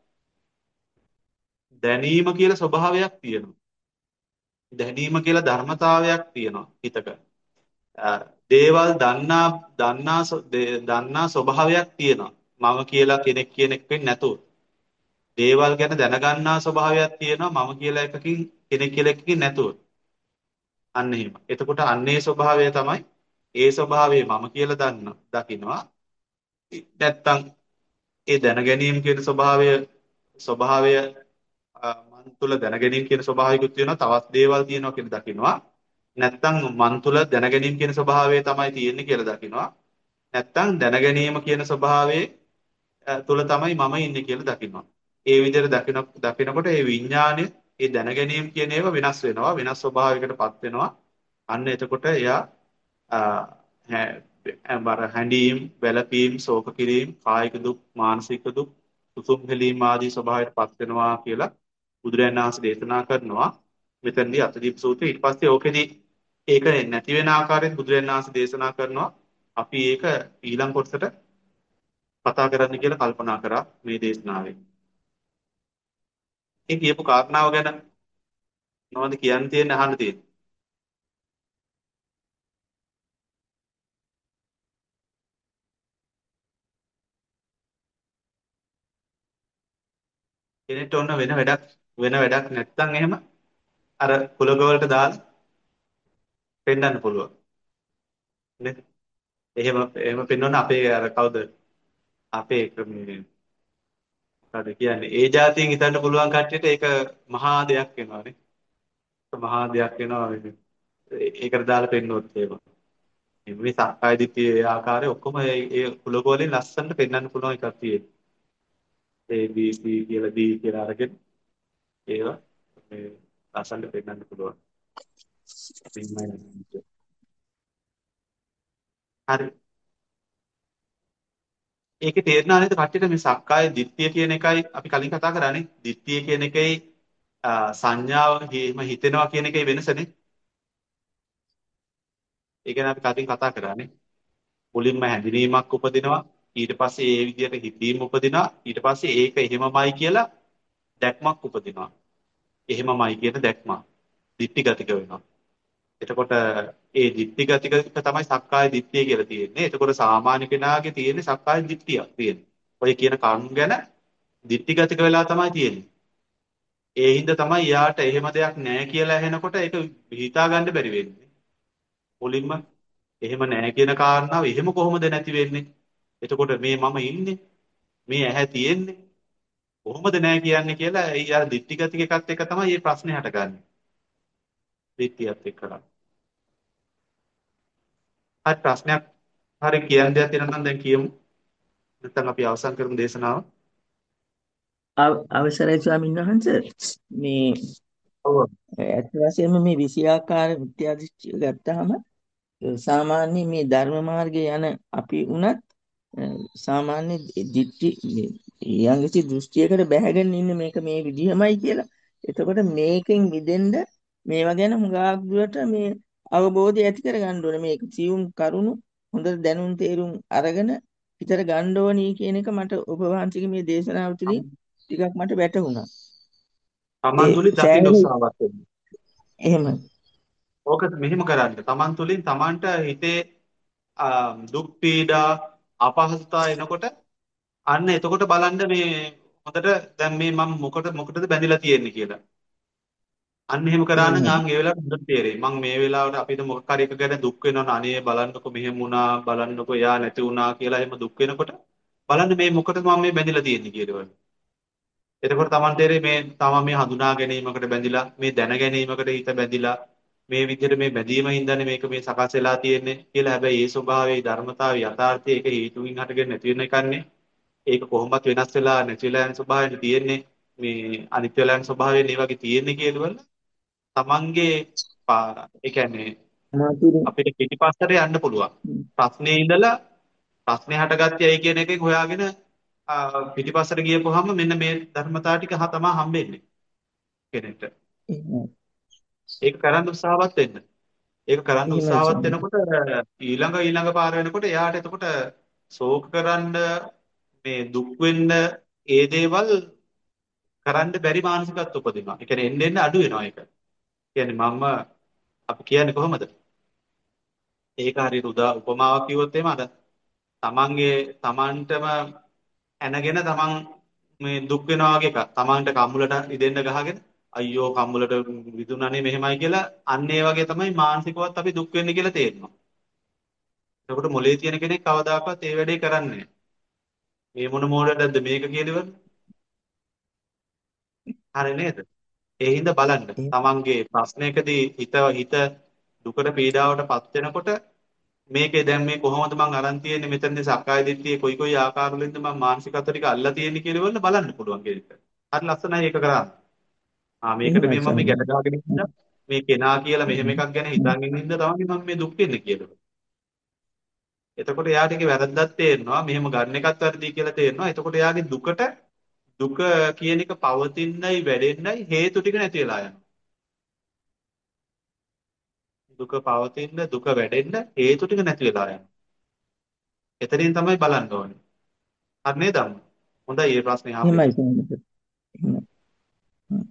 දැනීම කියලා ස්වභාවයක් තියෙනවා. දැනීම කියලා ධර්මතාවයක් තියෙනවා හිතක. අ, දේවල් දන්නා දන්නා ස්ව- දේ- දන්නා ස්වභාවයක් තියෙනවා. මම කියලා කෙනෙක් කියන එකකින් නැතුව. දේවල් ගැන දැනගන්නා ස්වභාවයක් තියෙනවා මම කියලා එකකින් කෙනෙක් කියලා එකකින් නැතුව. අන්න එහෙම. එතකොට අන්නේ ස්වභාවය තමයි ඒ ස්වභාවය මම කියලා දන්න දකින්නවා. නැත්තම් ඒ දැන ගැනීම කියන ස්වභාවය ස්වභාවය අ, මන් තුළ දැන ගැනීම කියන ස්වභාවයකුත් තියෙනවා. තවත් දේවල් තියෙනවා කියලා දකින්නවා. නැත්තම් මන් තුළ දැන ගැනීම කියන ස්වභාවය තමයි තියෙන්නේ කියලා දකින්නවා. නැත්තම් දැන ගැනීම කියන ස්වභාවයේ අ, තුළ තමයි මම ඉන්නේ කියලා දකින්නවා. ඒ විදිහට දකින දකිනකොට ඒ විඥානය ඒ දැන ගැනීම කියන ඒවා වෙනස් වෙනවා. වෙනස් ස්වභාවයකටපත් වෙනවා. අන්න එතකොට එයා අ, හැ- බර හැඬීම්, වැළපීම්, ශෝක කිරීම, කායික දුක්, මානසික දුක්, සුසුම් හෙලීම් ආදී ස්වභාවයටපත් වෙනවා කියලා බුදුරජාණන් වහන්සේ දේශනා කරනවා. මෙතනදී අතදීප සූත්‍රය ඊට පස්සේ ඕකෙදී ඒක නැති වෙන ආකාරයෙන් බුදුරජාණන් වහන්සේ දේශනා කරනවා. අපි ඒක ඊළඟ කොටසට කතා කරන්න කියලා කල්පනා කරා මේ දේශනාවේ. ඒ කියපු කාරණාව ගැන මොනවද කියන්න තියෙන්නේ අහන්න තියෙන්නේ. කෙනෙක්ට ඔන්න වෙන වැඩක් වෙන වැඩක් නැත්නම් එහෙම අර කුලක වලට දාලා පෙන්වන්න පුළුවන්. නේ? එහෙම එහෙම පෙන්වන්න අපේ අර කවුද අපේ මේ මොකද කියන්නේ ඒ જાතියෙන් හිතන්න පුළුවන් කට්ටියට ඒක මහා දෙයක් වෙනවානේ. මහා දෙයක් වෙනවා මේක. ඒ- ඒකට දාලා පෙන්වුවොත් එහෙම. මේ සක්කාය දිට්ඨියේ ආකාරය ඔක්කොම ඒ ඒ කුලක වලින් ලස්සනට පෙන්වන්න පුළුවන් එකක් තියෙනවා. A B C කියලා D කියලා අරගෙන ඒවා මේ ලස්සනට පෙන්වන්න පුළුවන්. හරි. ඒකේ තේරෙනවා නේද කට්ටියට මේ සක්කාය දිට්ඨිය කියන එකයි අපි කලින් කතා කරානේ. දිට්ඨිය කියන එකයි අ, සංඥාව හිම හිතෙනවා කියන එකයි වෙනසනේ. ඒ ගැන අපි කලින් කතා කරානේ. මුලින්ම හැඳිනීමක් උපදිනවා. ඊට පස්සේ ඒ විදිහට හිතීම උපදිනවා. ඊට පස්සේ ඒක එහෙමමයි කියලා දැක්මක් උපදිනවා. එහෙමමයි කියන දැක්මක්. දික්ටිගතික වෙනවා. එතකොට ඒ දික්ටිගතික තමයි සක්කාය දිට්ඨිය කියලා තියෙන්නේ. එතකොට සාමාන්‍ය කෙනාගේ තියෙන්නේ සක්කාය දිට්ඨියක් තියෙන්නේ. ඔය කියන කරුණු ගැන දික්ටිගතික වෙලා තමයි තියෙන්නේ. ඒ හින්දා තමයි යාට එහෙම දෙයක් නැහැ කියලා ඇහෙනකොට ඒක හිතා ගන්න බැරි වෙන්නේ. මුලින්ම එහෙම නැහැ කියන කාරණාව එහෙම කොහොමද නැති වෙන්නේ? එතකොට මේ මම ඉන්නේ මේ ඇහැ තියෙන්නේ කොහොමද නැහැ කියන්නේ කියලා ඒ අර දික්ටිගතික එකත් එක තමයි මේ ප්‍රශ්නේ හටගන්නේ. දික්ටියත් එක්කලා. හරි ප්‍රශ්නයක් හරි කියන්න දෙයක් තියෙනවා නම් දැන් කියමු. නැත්නම් අපි අවසන් කරමු දේශනාව. අව- අවසරයි ස්වාමීන් වහන්සේ මේ ඔව්. ඇත්ත වශයෙන්ම මේ විෂයාකාර විද්‍යා දෘෂ්ටිය ගත්තාම සාමාන්‍ය මේ ධර්ම මාර්ගයේ යන අපි උනත් අ, සාමාන්‍ය දිට්ඨි යම්කිසි දෘෂ්ටියකට බැහැගෙන ඉන්න මේක මේ විදිහමයි කියලා. එතකොට මේකෙන් මිදෙන්න මේවා ගැන හුඟක් දුරට මේ අවබෝධය ඇති කර ගන්න ඕනේ. මේක සියුම් කරුණු හොඳට දැනුම් තේරුම් අරගෙන හිතට ගන්න ඕනි කියන එක මට ඔබ වහන්සේගේ මේ දේශනාව තුළින් ටිකක් මට වැටහුණා. තමන් ඒ තුලින් දකින්න සෑහෙන උත්සාහවත් වෙන්න. එහෙම. ඕක මෙහෙම කරන්න. තමන් තුලින් තමන්ට හිතේ ආ, දුක් පීඩා අපහසුතා එනකොට අන්න එතකොට බලන්න මේ හොඳට දැන් මේ මම මොකට මොකටද බැඳිලා තියෙන්නේ කියලා. අන්න එහෙම කරා නම් එහෙමයි. ආන් ඒ වෙලාවට හොඳට තේරෙයි. මම මේ වෙලාවට අපිට මොකක් හරි එක ගැන දුක් වෙනවනේ අනේ බලන්නකො මෙහෙම වුණා බලන්නකො යා නැති වුණා කියලා එහෙම දුක් වෙනකොට බලන්න මේ මොකටද මම මේ බැඳිලා තියෙන්නේ කියලා. එතකොට Taman තේරෙයි මේ තමන් මේ හඳුනා ගැනීමකට බැඳිලා මේ දැන ගැනීමකට හිත බැඳිලා මේ විදිහට මේ බැඳීම හින්දානේ මේක මේ සකස් වෙලා තියෙන්නේ කියලා. හැබැයි ඒ ස්වභාවයේ ධර්මතාවයේ යථාර්ථයේ ඒක හේතුකින් හටගෙන නැති වෙන එකන්නේ. ඒක කොහොමවත් වෙනස් වෙලා නැති වෙලා යන ස්වභාවයෙන් තියෙන්නේ. මේ අනිත්‍ය වෙලා යන ස්වභාවයෙන් ඒ වගේ තියෙන්නේ කියනවල තමන්ගේ පා- ඒ කියන්නේ මාතුරු අපිට පිටිපස්සට යන්න පුළුවන්. ප්‍රශ්නේ ඉඳලා ප්‍රශ්නේ හටගත්තේ ඇයි කියන එකෙන් හොයාගෙන ආ, පිටිපස්සට ගියපුවාම මෙන්න මේ ධර්මතාව ටික හ තමයි හම්බෙන්නේ කෙනෙක්ට. එහෙමයි. ඒක කරන්න උත්සාහවත් වෙන්න. ඒක කරන්න එහෙමයි උත්සාහවත් ස්වාමීනි. වෙනකොට ඊළඟ ඊළඟ පාර වෙනකොට එයාට එතකොට ශෝක කරන්න මේ දුක් වෙන්න ඒ දේවල් කරන්න බැරි මානසිකත්ව උපදිනවා. ඒ කියන්නේ එන්න එන්න අඩු වෙනවා ඒක. කියන්නේ මම අපි කියන්නේ කොහොමද? ඒක හරියට උදා උපමාවක් කිව්වොත් එහෙම අර තමන්ගේ තමන්ටම ඇනගෙන තමන් මේ දුක් වෙනවා වගේ එකක්. තමන්ට කම්මුලට ඉදෙන්න ගහගෙන අයියෝ කම්මුලට විදුණනේ මෙහෙමයි කියලා අන්න ඒ වගේ තමයි මානසිකවත් අපි දුක් වෙන්නේ කියලා තේරෙනවා. එතකොට මොලේ තියෙන කෙනෙක් කවදාකවත් ඒ වැඩේ කරන්නේ නැහැ. මේ මොන මෝඩයක්ද මේක කියලාවත් හරි නේද? ඒ හින්දා බලන්න එහෙ- තමන්ගේ ප්‍රශ්නයකදී හිත හිත දුකට පීඩාවට පත් වෙනකොට මේකේ දැන් මේ කොහොමද මං අරන් තියෙන්නේ මෙතනදී සක්කාය දිට්ඨියේ කොයි කොයි ආකාරවලින්ද මං මානසිකත්ව ටික අල්ලලා තියෙන්නේ කියලා වල බලන්න පුළුවන් කෙනෙක්. හරි ලස්සනයි ඒක කරන්නේ. ආ මේකට එහෙමයි මේ මම මේ ගැට ස්වාමීනි. ගහගෙන ඉන්න මේ කෙනා කියලා මෙහෙම හ්ම්. එකක් ගැන හිතන් ඉන්න ඉඳ තමයි මම මේ දුක් වෙන්නේ කියලා. එතකොට එයාට ඒකේ වැරද්දක් තේරෙනවා. මෙහෙම ගන්න එකත් වැරදි කියලා තේරෙනවා. එතකොට එයාගේ දුකට දුක කියන එක පවතින්නයි වැඩෙන්නයි හේතු ටික නැති වෙලා යනවා. දුක පවතින්න දුක වැඩෙන්න හේතු ටික නැති වෙලා යනවා. එතනින් තමයි බලන්න ඕනේ. හරි නේද? හොඳයි මේ ප්‍රශ්නේ අහපු එක. එහෙමයි ස්වාමීනි. එහෙමයි. හ්ම්.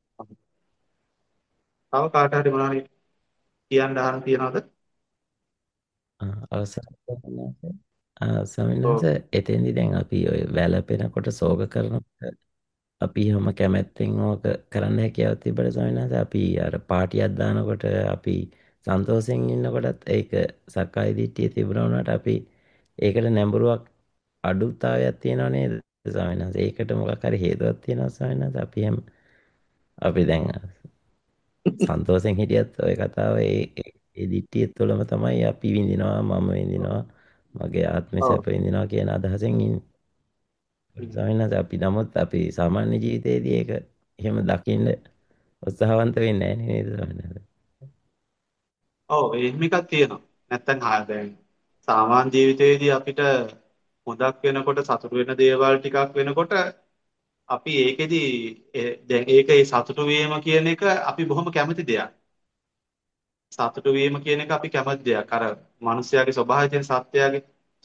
තව කාට හරි මොනවා හරි කියන්න අහන්න තියනවද? ආ, අවසරයි ස්වාමීන් වහන්සේ. ආ, ස්වාමීන් ඔව්. වහන්සේ එතෙන්දී දැන් අපි ඔය වැළපෙනකොට සෝක කරනකොට අපි හැම කැමැත්තෙන් ඕක කරන්න හැකියාවක් තිබ්බට ස්වාමීන් වහන්සේ අපි අර පාටියක් දානකොට අපි සන්තෝෂෙන් ඉන්නකොටත් ඒක සක්කාය දිට්ඨිය තිබුණා වුණාට අපි ඒකට නැඹුරුවක් අඩුතාවයක් තියෙනව නේද ස්වාමීන් වහන්සේ? ඒකට මොකක් හරි හේතුවක් තියෙනවා ස්වාමීන් වහන්සේ? අපි හැම අපි දැන් සන්තෝෂෙන් හිටියත් ඔය කතාව ඒ ඒ ඒ දිට්ඨිය තුළම තමයි අපි විඳිනවා මම විඳිනවා මගේ ආත්මය ඔව්. සැප විඳිනවා කියන අදහසෙන් ඉන්නේ. හ්ම්. ස්වාමීන් වහන්සේ අපි නමුත් අපි සාමාන්‍ය ජීවිතයේදී ඒක එහෙම දකින්න උත්සාහවන්ත වෙන්නේ නැහැ නේද ස්වාමීන් වහන්සේ? ඔව් එහෙම එකක් තියෙනවා. නැත්තම් ආ දැන් සාමාන්‍ය ජීවිතයේදී අපිට හොඳක් වෙනකොට සතුට වෙන දේවල් ටිකක් වෙනකොට අපි ඒකෙදි ඒ- දැන් ඒක ඒ සතුටු වීම කියන එක අපි බොහොම කැමති දෙයක්. සතුටු වීම කියන එක අපි කැමති දෙයක්. අර මිනිස්යාගේ ස්වභාවය තියෙන සත්‍යයගේ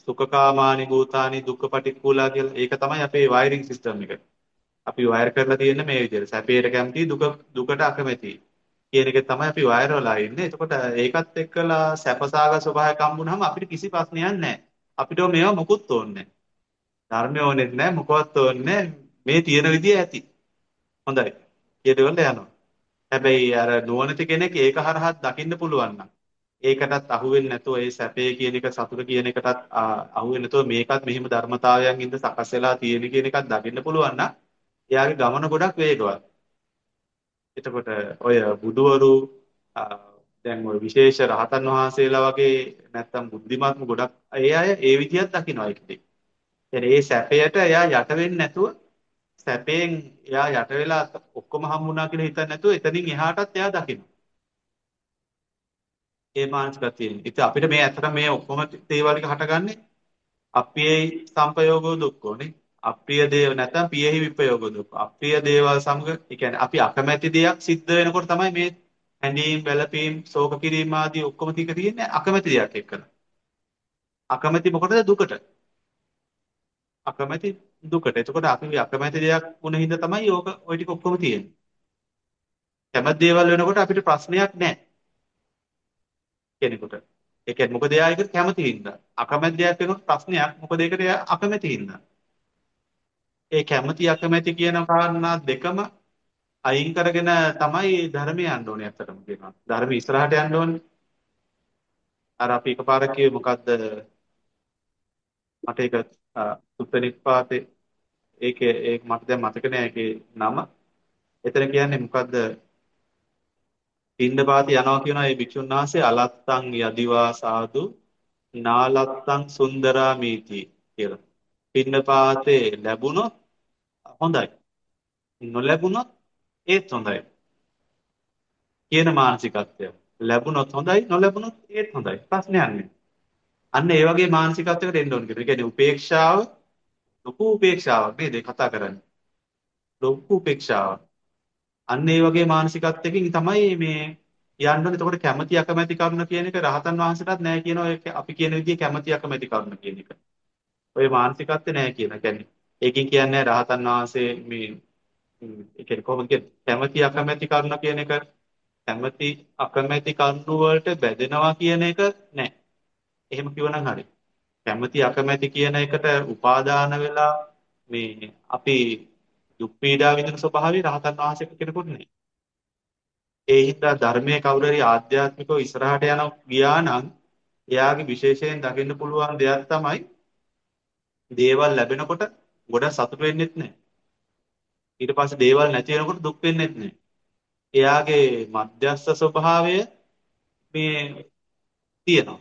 සුඛකාමානි භූතානි දුක්ඛ පටික්කුලා කියලා. ඒක තමයි අපේ වයරින් සිස්ටම් එක. අපි වයර් කරලා තියෙන්නේ මේ විදිහට. සැපයට කැමති දුක දුකට අකමැති කියන එක තමයි අපි වයර් වෙලා ඉන්නේ. එතකොට ඒකත් එක්කලා සැපසාගත ස්වභාවයක් හම්බුනහම අපිට කිසි ප්‍රශ්නයක් නැහැ. අපිට මේවා මොකුත් ඕනේ නැහැ. ධර්මය ඕනෙත් නැහැ, මොකවත් ඕනේ නැහැ. මේ තියෙන විදිය ඇති. හොඳයි. ඊටවල යනවා. හැබැයි අර නුවණති කෙනෙක් ඒක හරහා දකින්න පුළුවන් නම් ඒකටත් අහු වෙන්නේ නැතුව ඒ සැපේ කියන එක සතුට කියන එකටත් අහු වෙන්නේ නැතුව මේකත් මෙහිම ධර්මතාවයන් ඉද සකස් වෙලා තියෙන කියන එකත් දකින්න පුළුවන් නම් එයාගේ ගමන ගොඩක් වේගවත්. එතකොට ඔය බුදවරු දැන් ඔය විශේෂ රහතන් වහන්සේලා වගේ නැත්තම් බුද්ධිමත්ම ගොඩක් ඒ අය ඒ විදිහට දකිනවා ඒකදී. يعني ඒ සැපයට එයා යට වෙන්නේ නැතුව සැපයෙන් එයා යට වෙලා ඔක්කොම හම්බුණා කියලා හිතන්නේ නැතුව එතනින් එහාටත් එයා දකිනවා. ඒ මානසිකත්වය තියෙන. ඉතින් අපිට මේ ඇත්තට මේ ඔක්කොම දේවල් ටික හටගන්නේ අප්‍රියේ සංපයෝගෝ දුක්ඛෝනේ. අප්‍රිය දේව නැත්නම් පියෙහි විපයෝගෝ දුක්ඛ. අප්‍රිය දේවල් සමග ඒ කියන්නේ අපි අකමැති දෙයක් සිද්ධ වෙනකොට තමයි මේ හැඬීම්, වැළපීම්, ශෝක කිරීම ආදී ඔක්කොම ටික තියෙන්නේ අකමැති දෙයක් එක්කලා. අකමැති මොකටද? දුකට. අකමැති දුකට. එතකොට අපි අකමැති දෙයක් වුණ හින්දා තමයි ඕක ওই ටික ඔක්කොම තියෙන්නේ. කැමති දේවල් වෙනකොට අපිට ප්‍රශ්නයක් නැහැ කෙනෙකුට. ඒ කියන්නේ මොකද එයා ඒකට කැමති හින්දා. අකමැති දෙයක් වෙනකොට ප්‍රශ්නයක්. මොකද ඒකට එයා අකමැති හින්දා. ඒ කැමති අකමැති කියන කාරණා දෙකම අයින් කරගෙන තමයි ධර්මය යන්න ඕනේ අත්තටම කියනවා. ධර්ම ඉස්සරහට යන්න ඕනේ. අර අපි එකපාරක් කිව්වේ මොකද්ද? මට ඒක සුත්තනිපාතේ ඒකේ ඒක මට දැන් මතක නෑ ඒකේ නම. එතන කියන්නේ මොකද්ද? පින්ඩපාත යනවා කියන ඒ භික්ෂුන් වහන්සේ අලත්තං යදිවා සාදු නාලත්තං සුන්දරා මීති කියලා. පින්ඩපාතේ ලැබුණොත් හොඳයි. නොලැබුණොත් ඒත් හොඳයි. කියන මානසිකත්වය. ලැබුණොත් හොඳයි, නොලැබුණොත් ඒත් හොඳයි. ප්‍රශ්නයක් නෑ. අන්න ඒ වගේ මානසිකත්වයකට එන්න ඕනේ. ඒ කියන්නේ උපේක්ෂාව ලොකු උපේක්ෂාවක් නේද කතා කරන්නේ. ලොකු උපේක්ෂාවක්. අන්න ඒ වගේ මානසිකත්වයකින් තමයි මේ යන්න ඕනේ. එතකොට කැමැති අකමැති කරුණ කියන එක රහතන් වහන්සේටත් නැහැ කියන ඔය අපි කියන විදිහේ කැමැති අකමැති කරුණ කියන එක. ඔය මානසිකත්වේ නැහැ කියන. කියන්නේ ඒකෙන් කියන්නේ රහතන් වහන්සේ මේ ඒ කියන්නේ කොහොමද කියන්නේ කැමැති අකමැති කරුණ කියන එක කැමැති අකමැති කරුණ වලට බැඳෙනවා කියන එක නැහැ. එහෙම කිව්වනම් හරි. කැමැති අකමැති කියන එකට උපාදාන වෙලා මේ අපි දුක් පීඩා විඳින ස්වභාවය රහතන් වහන්සේ කෙනෙකුට නැහැ. ඒ හින්දා ධර්මයේ කවුරු හරි ආධ්‍යාත්මිකව ඉස්සරහට යන ගියා නම් එයාගේ විශේෂයෙන් දකින්න පුළුවන් දෙයක් තමයි දේවල් ලැබෙනකොට ගොඩක් සතුට වෙන්නෙත් නැහැ. ඊට පස්සේ දේවල් නැති වෙනකොට දුක් වෙන්නෙත් නැහැ. එයාගේ මධ්‍යස්ථ ස්වභාවය මේ තියෙනවා.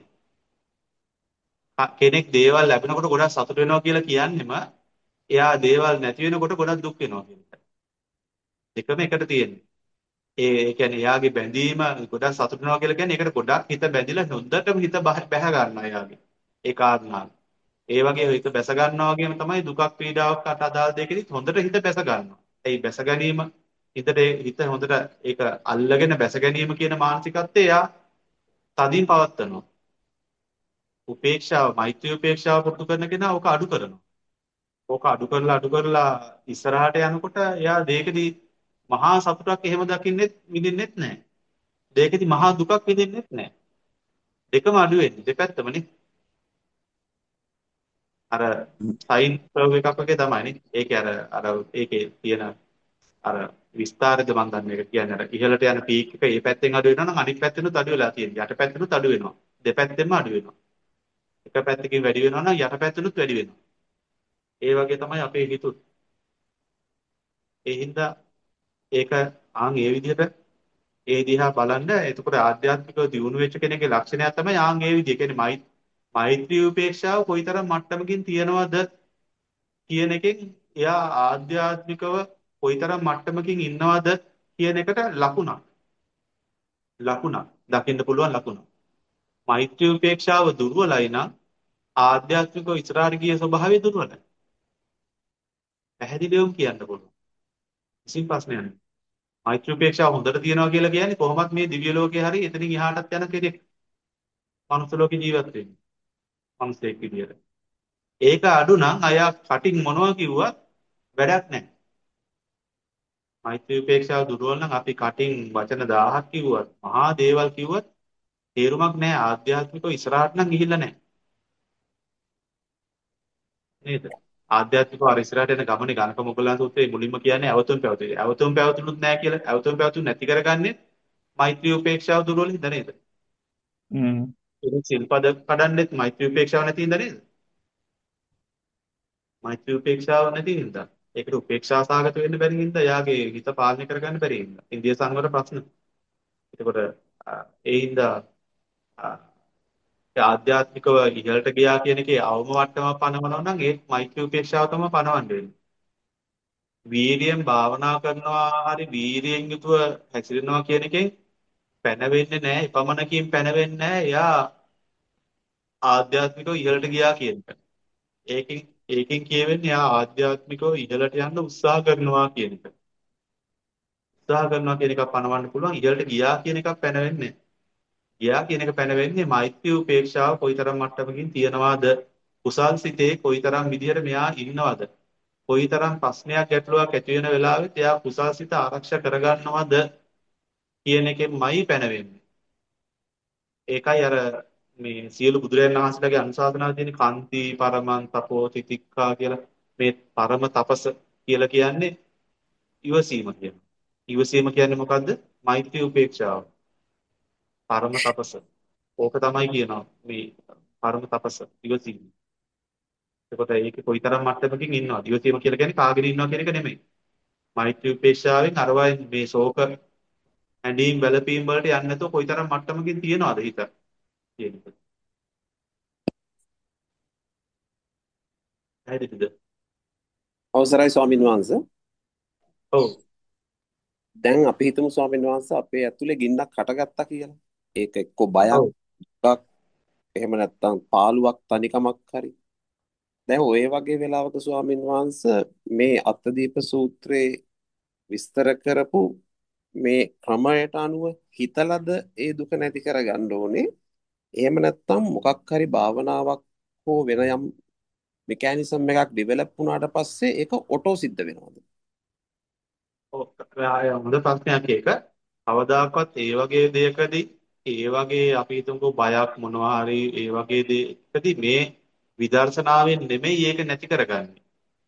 කෙනෙක් දේවල් ලැබෙනකොට ගොඩක් සතුට වෙනවා කියලා කියන්නෙම එයා දේවල් නැති වෙනකොට ගොඩක් දුක් වෙනවා කියන එක. දෙකම එකට තියෙන්නේ. ඒ කියන්නේ එයාගේ බැඳීම ගොඩක් සතුට වෙනවා කියලා කියන්නේ ඒකට ගොඩක් හිත බැඳිලා හොඳටම හිත බැහැ ගන්නවා එයාගේ. ඒ කාරණාව. ඒ වගේ හිත බැස ගන්නවා වගේම තමයි දුකක් පීඩාවක් අට අදාළ දෙකෙදිත් හොඳට හිත බැස ගන්නවා. ඒ බැස ගැනීම හිතට හිත හොඳට ඒක අල්ලගෙන බැස ගැනීම කියන මානසිකත්වය එයා තදින් පවත්නවා. උපේක්ෂාව, මෛත්‍රී උපේක්ෂාව පුරුදු කරන කෙනා ඕක අඩු කරනවා. ඕක අඩු කරලා අඩු කරලා ඉස්සරහට යනකොට එයා දෙකදී මහා සතුටක් එහෙම දකින්නෙත් විඳින්නෙත් නැහැ. දෙකදී මහා දුකක් විඳින්නෙත් නැහැ. දෙකම අඩු වෙන්නේ දෙපැත්තමනේ. අර සයින් කර්ව් එකක් වගේ තමයිනේ. ඒකේ අර අර ඒකේ තියෙන අර විස්තරද මම දන්නේ ඒක කියන්නේ අර ඉහළට යන පීක් එක මේ පැත්තෙන් අඩු වෙනවා නම් අනිත් පැත්තෙනුත් අඩු වෙලා තියෙනවා. යට පැත්තෙනුත් අඩු වෙනවා. දෙපැත්තෙන්ම අඩු වෙනවා. එක පැත්තකින් වැඩි වෙනවා නම් යට පැත්තෙනුත් වැඩි වෙනවා. ඒ වගේ තමයි අපේ හිතුත්. ඒ හින්දා ඒක ආන් ඒ විදිහට ඒ දිහා බලන්න එතකොට ආධ්‍යාත්මිකව දියුණු වෙච්ච කෙනෙක්ගේ ලක්ෂණයක් තමයි ආන් ඒ විදිහ. කියන්නේ මෛත්‍රී උපේක්ෂාව කොයිතරම් මට්ටමකින් තියනවද කියන එකෙන් එයා ආධ්‍යාත්මිකව කොයිතරම් මට්ටමකින් ඉන්නවද කියන එකට ලකුණක්. ලකුණක් දකින්න පුළුවන් ලකුණක්. මෛත්‍රී උපේක්ෂාව දුර්වලයි නම් ආධ්‍යාත්මිකව ඉස්සරහට ගිය ස්වභාවය දුර්වලයි. පැහැදිලිවම කියන්න පුළුවන්. කිසි ප්‍රශ්නයක් නැහැ. මෛත්‍රී උපේක්ෂාව හොඳට තියනවා කියලා කියන්නේ කොහොමත් මේ දිව්‍ය ලෝකේ හරි එතනින් එහාටත් යන කෙනෙක්. මනුස්ස ලෝකේ ජීවත් වෙන්නේ. මනුස්සයෙක් විදියට. ඒක අඩු නම් අය කටින් මොනවා කිව්වත් වැඩක් නැහැ. මෛත්‍රී උපේක්ෂාව දුර්වල නම් අපි කටින් වචන දහයක් කිව්වත් මහා දේවල් කිව්වත් තේරුමක් නැහැ. ආධ්‍යාත්මිකව ඉස්සරහට නම් ගිහිල්ලා නැහැ. නේද? ආධ්‍යාත්මිකව අර ඉස්සරහට යන ගමනේ ගණක මොග්ගලන් සූත්‍රයේ මුලින්ම කියන්නේ අවතුම් පැවතුම්. අවතුම් පැවතුනුත් නැහැ කියලා. අවතුම් පැවතුම් නැති කරගන්නේ මෛත්‍රී උපේක්ෂාව දුර්වල හින්දා නේද? හ්ම්. ඒක සිල්පද කඩන්නෙත් මෛත්‍රී උපේක්ෂාව නැති හින්දා නේද? මෛත්‍රී උපේක්ෂාව නැති හින්දා. ඒකට උපේක්ෂා සාගත වෙන්න බැරි හින්දා යාගේ හිත පාලනය කරගන්න බැරි හින්දා. ඉන්දිය සංවර ප්‍රශ්න. එතකොට අ, ඒ හින්දා අ, ඒ ආධ්‍යාත්මිකව ඉහළට ගියා කියන එකේ අවම වට්ටම පනවනවා නම් ඒ මෛත්‍රී උපේක්ෂාව තමයි පනවන්න වෙන්නේ. වීරියෙන් භාවනා කරනවා හරි වීරියෙන් යුතුව හැසිරෙනවා කියන එකෙන් පැනවෙන්නේ නැහැ. එපමණකින් පැනවෙන්නේ නැහැ. එයා ආධ්‍යාත්මිකව ඉහළට ගියා කියන එක. ඒකෙන් ඒකෙන් කියවෙන්නේ එයා ආධ්‍යාත්මිකව ඉහළට යන්න උත්සාහ කරනවා කියන එක. උත්සාහ කරනවා කියන එකක් පනවන්න පුළුවන්. ඉහළට ගියා කියන එකක් පැනවෙන්නේ නැහැ. ගියා කියන එක පැනවෙන්නේ මෛත්‍රී උපේක්ෂාව කොයිතරම් මට්ටමකින් තියනවාද? කුසල් සිතේ කොයිතරම් විදිහට මෙයා ඉන්නවද? කොයිතරම් ප්‍රශ්නයක් ගැටලුවක් ඇති වෙන වෙලාවෙත් එයා කුසල් සිත ආරක්ෂා කරගන්නවද කියන එකෙන්මයි පැනවෙන්නේ. ඒකයි අර මේ සියලු බුදුරජාණන් වහන්සේලාගේ අනුශාසනාවේ තියෙන කාන්ති පරමං තපෝ තිතික්ඛා කියලා මේ පරම තපස කියලා කියන්නේ ඉවසීම කියන. ඉවසීම කියන්නේ මොකද්ද? මෛත්‍රී උපේක්ෂාව. පරම තපස. ඕක තමයි කියනවා මේ පරම තපස ඉවසීම. එතකොට ඒක කොයිතරම් මට්ටමකින් ඉන්නවද? ඉවසීම කියලා කියන්නේ කාගෙන ඉන්නවා කියන එක නෙමෙයි. මෛත්‍රී උපේක්ෂාවෙන් අරවයි මේ ශෝක ඇඳීම් වැළපීම් වලට යන්නේ නැතුව කොයිතරම් මට්ටමකින් තියනවද හිත කියන එක. පැහැදිලිද? අවසරයි ස්වාමීන් වහන්සේ. ඔව්. දැන් අපි හිතමු ස්වාමීන් වහන්සේ අපේ ඇතුලේ ගින්නක් හටගත්තා කියලා. ඒක එක්ක බයක්, ඔව්. දුකක්, එහෙම නැත්නම් පාළුවක්, තනිකමක් හරි. දැන් ওই වගේ වෙලාවක ස්වාමීන් වහන්සේ මේ අත්දීප සූත්‍රයේ විස්තර කරපු මේ ක්‍රමයට අනුව හිතලද ඒ දුක නැති කරගන්න ඕනේ. එහෙම නැත්නම් මොකක් හරි භාවනාවක් හෝ වෙන යම් මෙකැනිසම් එකක් ඩෙවලොප් වුණාට පස්සේ ඒක ඔටෝ සිද්ධ වෙනවද? ඔව්. හොඳ ප්‍රශ්නයක් ඒක. කවදාකවත් ඒ වගේ දෙයකදී ඒ වගේ අපි හිතමුකෝ බයක් මොනවා හරි ඒ වගේ දෙයකදී මේ විදර්ශනාවෙන් නෙමෙයි ඒක නැති කරගන්නේ.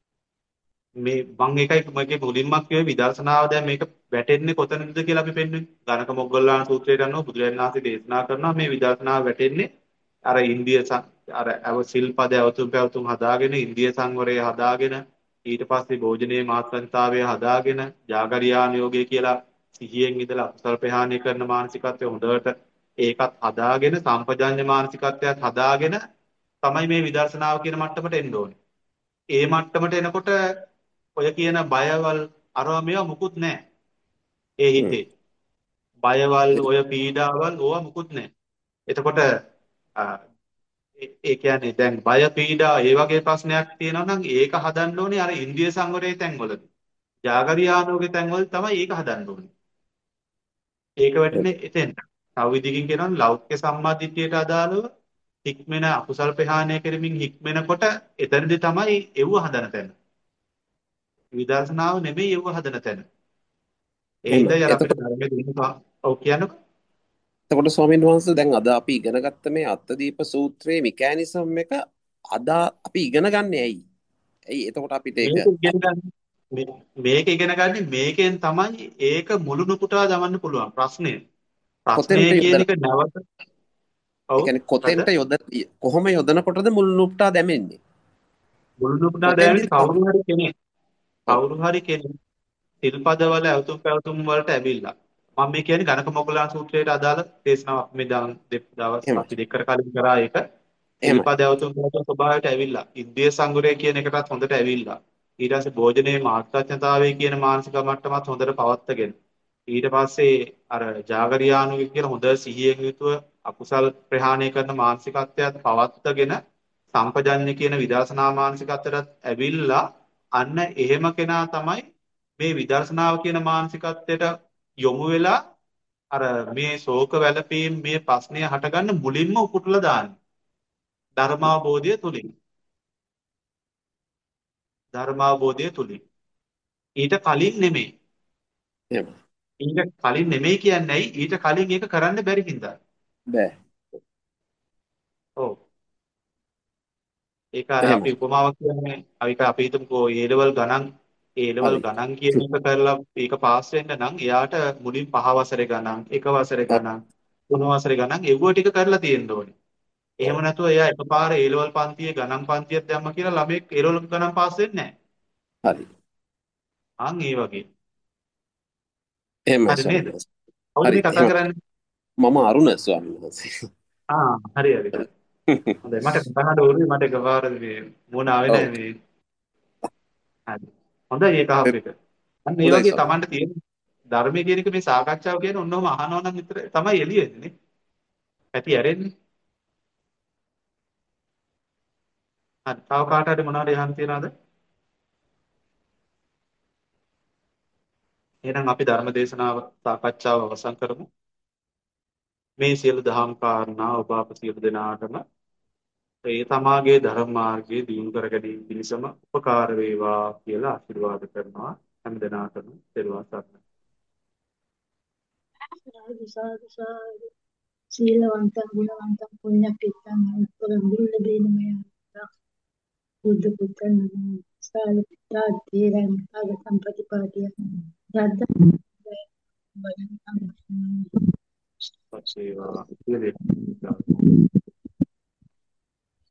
මේ මම ඒකයි මේකේ මුලින්ම කිව්වේ විදර්ශනාව දැන් මේක වැටෙන්නේ කොතනද කියලා අපි පෙන්වන්නේ. ගණක මොග්ගල්ලාන සූත්‍රයට අනුව බුදුරජාණන් වහන්සේ දේශනා කරනවා මේ විදර්ශනාව වැටෙන්නේ අර ඉන්දිය ස- අර අව සිල්පද අවතුම් පැවතුම් හදාගෙන ඉන්දිය සංවරය හදාගෙන ඊට පස්සේ භෝජනයේ මාත්‍රන්තාවය හදාගෙන ජාගරියාන යෝගය කියලා සිහියෙන් ඉඳලා අකුසල් ප්‍රහාණය කරන මානසිකත්වය හොඳට ඒකත් හදාගෙන සම්පජාඤ්ඤ මානසිකත්වයක් හදාගෙන තමයි මේ විදර්ශනාව කියන මට්ටමට එන්න ඕනේ. ඒ මට්ටමට එනකොට ඔය කියන බයවල් අරවා මේවා මුකුත් නැහැ. ඒ හ්ම්. හිතේ. බයවල් ඔය පීඩාවල් ඕවා මුකුත් නැහැ. එතකොට ආ, ඒ ඒ කියන්නේ දැන් බය පීඩා ඒ වගේ ප්‍රශ්නයක් තියෙනවා නම් ඒක හදන්න ඕනේ අර ඉන්ද්‍රිය සංවරයේ තැන්වලදී. ජාගරියානෝගේ තැන්වල තමයි ඒක හදන්න ඕනේ. ඒක වැටෙන්නේ එතෙන්. තව විදිහකින් කියනවා නම් ලෞකික සම්මාදිට්ඨියට අදාළව හික්මෙන අකුසල් ප්‍රහාණය කරමින් හික්මෙනකොට එතනදී තමයි එව්ව හදන තැන. විදර්ශනාව නෙමෙයි එව්ව හදන තැන. ඒ එහෙම. හින්දායි අර අපිට එතකොට ධර්මයේ දෙන්නවා. ඔව් කියන්නකෝ. එතකොට ස්වාමීන් වහන්සේ දැන් අද අපි ඉගෙන ගත්ත මේ අත්දීප සූත්‍රයේ මෙකැනිසම් එක අද අපි ඉගෙන ගන්න ඇයි? ඇයි එතකොට අපිට ඒක මේක ඉගෙන ගන්න මේ- මේක ඉගෙන ගන්න මේකෙන් තමයි ඒක මුළු නුපුටා දමන්න පුළුවන් ප්‍රශ්නේ. ප්‍රශ්නය කොතෙන්ට කියන යොදන එක නැවත ඒ ඔව් කියන්නේ මොකද කොතෙන්ට යොද කොහොම යොදනකොටද මුල් නුප්ටා දැමෙන්නේ? මුළු නුපුටා කොතෙන්දි දැමන්නේ කවුරු හරි කෙනෙක් ඔව් කවුරු හරි කෙනෙක් සිල්පදවල ඇවතුම් පැවතුම් වලට ඇවිල්ලා මම මේ කියන්නේ ගණක මොග්ගලන් සූත්‍රයට අදාළ දේශනාවක් මේ දවස් දෙක දවස් එහෙමයි. අපි දෙකකට කලින් කරා ඒක එහෙමයි. සිල්පද ඇවතුම් පැවතුම් ස්වභාවයට ඇවිල්ලා ඉන්ද්‍රිය සංවරය කියන එකටත් හොඳට ඇවිල්ලා ඊට පස්සේ භෝජනයේ මාත්‍රඥතාවය කියන මානසික මට්ටමත් හොඳට පවත්වාගෙන ඊට පස්සේ අර ජාගරියානුගේ කියන හොඳ සිහියෙන් යුතුව අකුසල් ප්‍රහාණය කරන මානසිකත්වයට පවත්වාගෙන සම්පජඤ්ඤ කියන විදර්ශනා මානසිකත්වයට ඇවිල්ලා අන්න එහෙම කෙනා තමයි මේ විදර්ශනාව කියන මානසිකත්වයට යොමු වෙලා අර මේ ශෝක වැළපීම් මේ ප්‍රශ්නය හටගන්න මුලින්ම උපුටලා දාන්නේ ධර්මාවබෝධය තුලින්. ධර්මාවබෝධය තුලින්. ඊට කලින් නෙමෙයි. එහෙම. ඊට කලින් නෙමෙයි කියන්නේ ඇයි? ඊට කලින් ඒක කරන්න බැරි හින්දා. බෑ. ඔව්. ඒක අර අපි එහෙමයි. උපමාවක් කියන්නේ අපි අපි හිතමුකෝ A level ගණන් A level හරි. ගණන් කියන එක කරලා ඒක පාස් වෙන්න නම් එයාට මුලින් පහ වසරේ ගණන්, එක වසරේ ඔව්. ගණන්, තුන වසරේ ගණන් එව්ව ටික කරලා තියෙන්න ඕනේ. එහෙම ඔව්. නැතුව එයා එකපාර A level පන්තියේ ගණන් පන්තියක් දැම්ම කියලා ළමෙක් A level ගණන් පාස් වෙන්නේ නැහැ. හරි. අන් ඒ වගේ. එහෙමයි හරි නේද? ස්වාමීන් වහන්සේ. කවුද හරි. මේ කතා එහෙම. කරන්නේ? මම අරුණ ස්වාමීන් වහන්සේ. ආ හරි හරි හරි. හොඳයි මට කතාහඬ ඕනේ මට එකපාර මේ මූණ ආවේ ඔව්. නැහැ මේ. හරි. හොඳයි ඒක අහපු එක. අන්න මේ හොඳයි වගේ ස්වාමීන්. Tamanට තියෙන ධර්මයේ කියන එක මේ සාකච්ඡාව කියන ඔන්නෝම අහනවා නම් විතර තමයි එළිය එන්නේ. ඇති ඇරෙන්නේ. හරි. තව කාට හරි මොනවද යහන් තියනවද? එහෙනම් අපි ධර්ම දේශනාව සාකච්ඡාව අවසන් කරමු. මේ සියලු දහම් කාරණා ඔබ අප සියලු දෙනාටම ඒ තමාගේ ධර්ම මාර්ගයේ දියුණු කර ගැනීම පිණිසම උපකාර වේවා කියලා ආශිර්වාද කරනවා හැම දිනාටම පෙරවන් සරණයි. සාදු සාදු සාදු සීලවන්තං ගුණවන්තං පුණ්‍යපිත්තං උත්තර බුල්ලදීනමය බුද්ධ පුත්තං සාල පිතා තේරං ආග සම්පතිපාටිය යද්ද වදන් පස්සේ ඒවා කියලා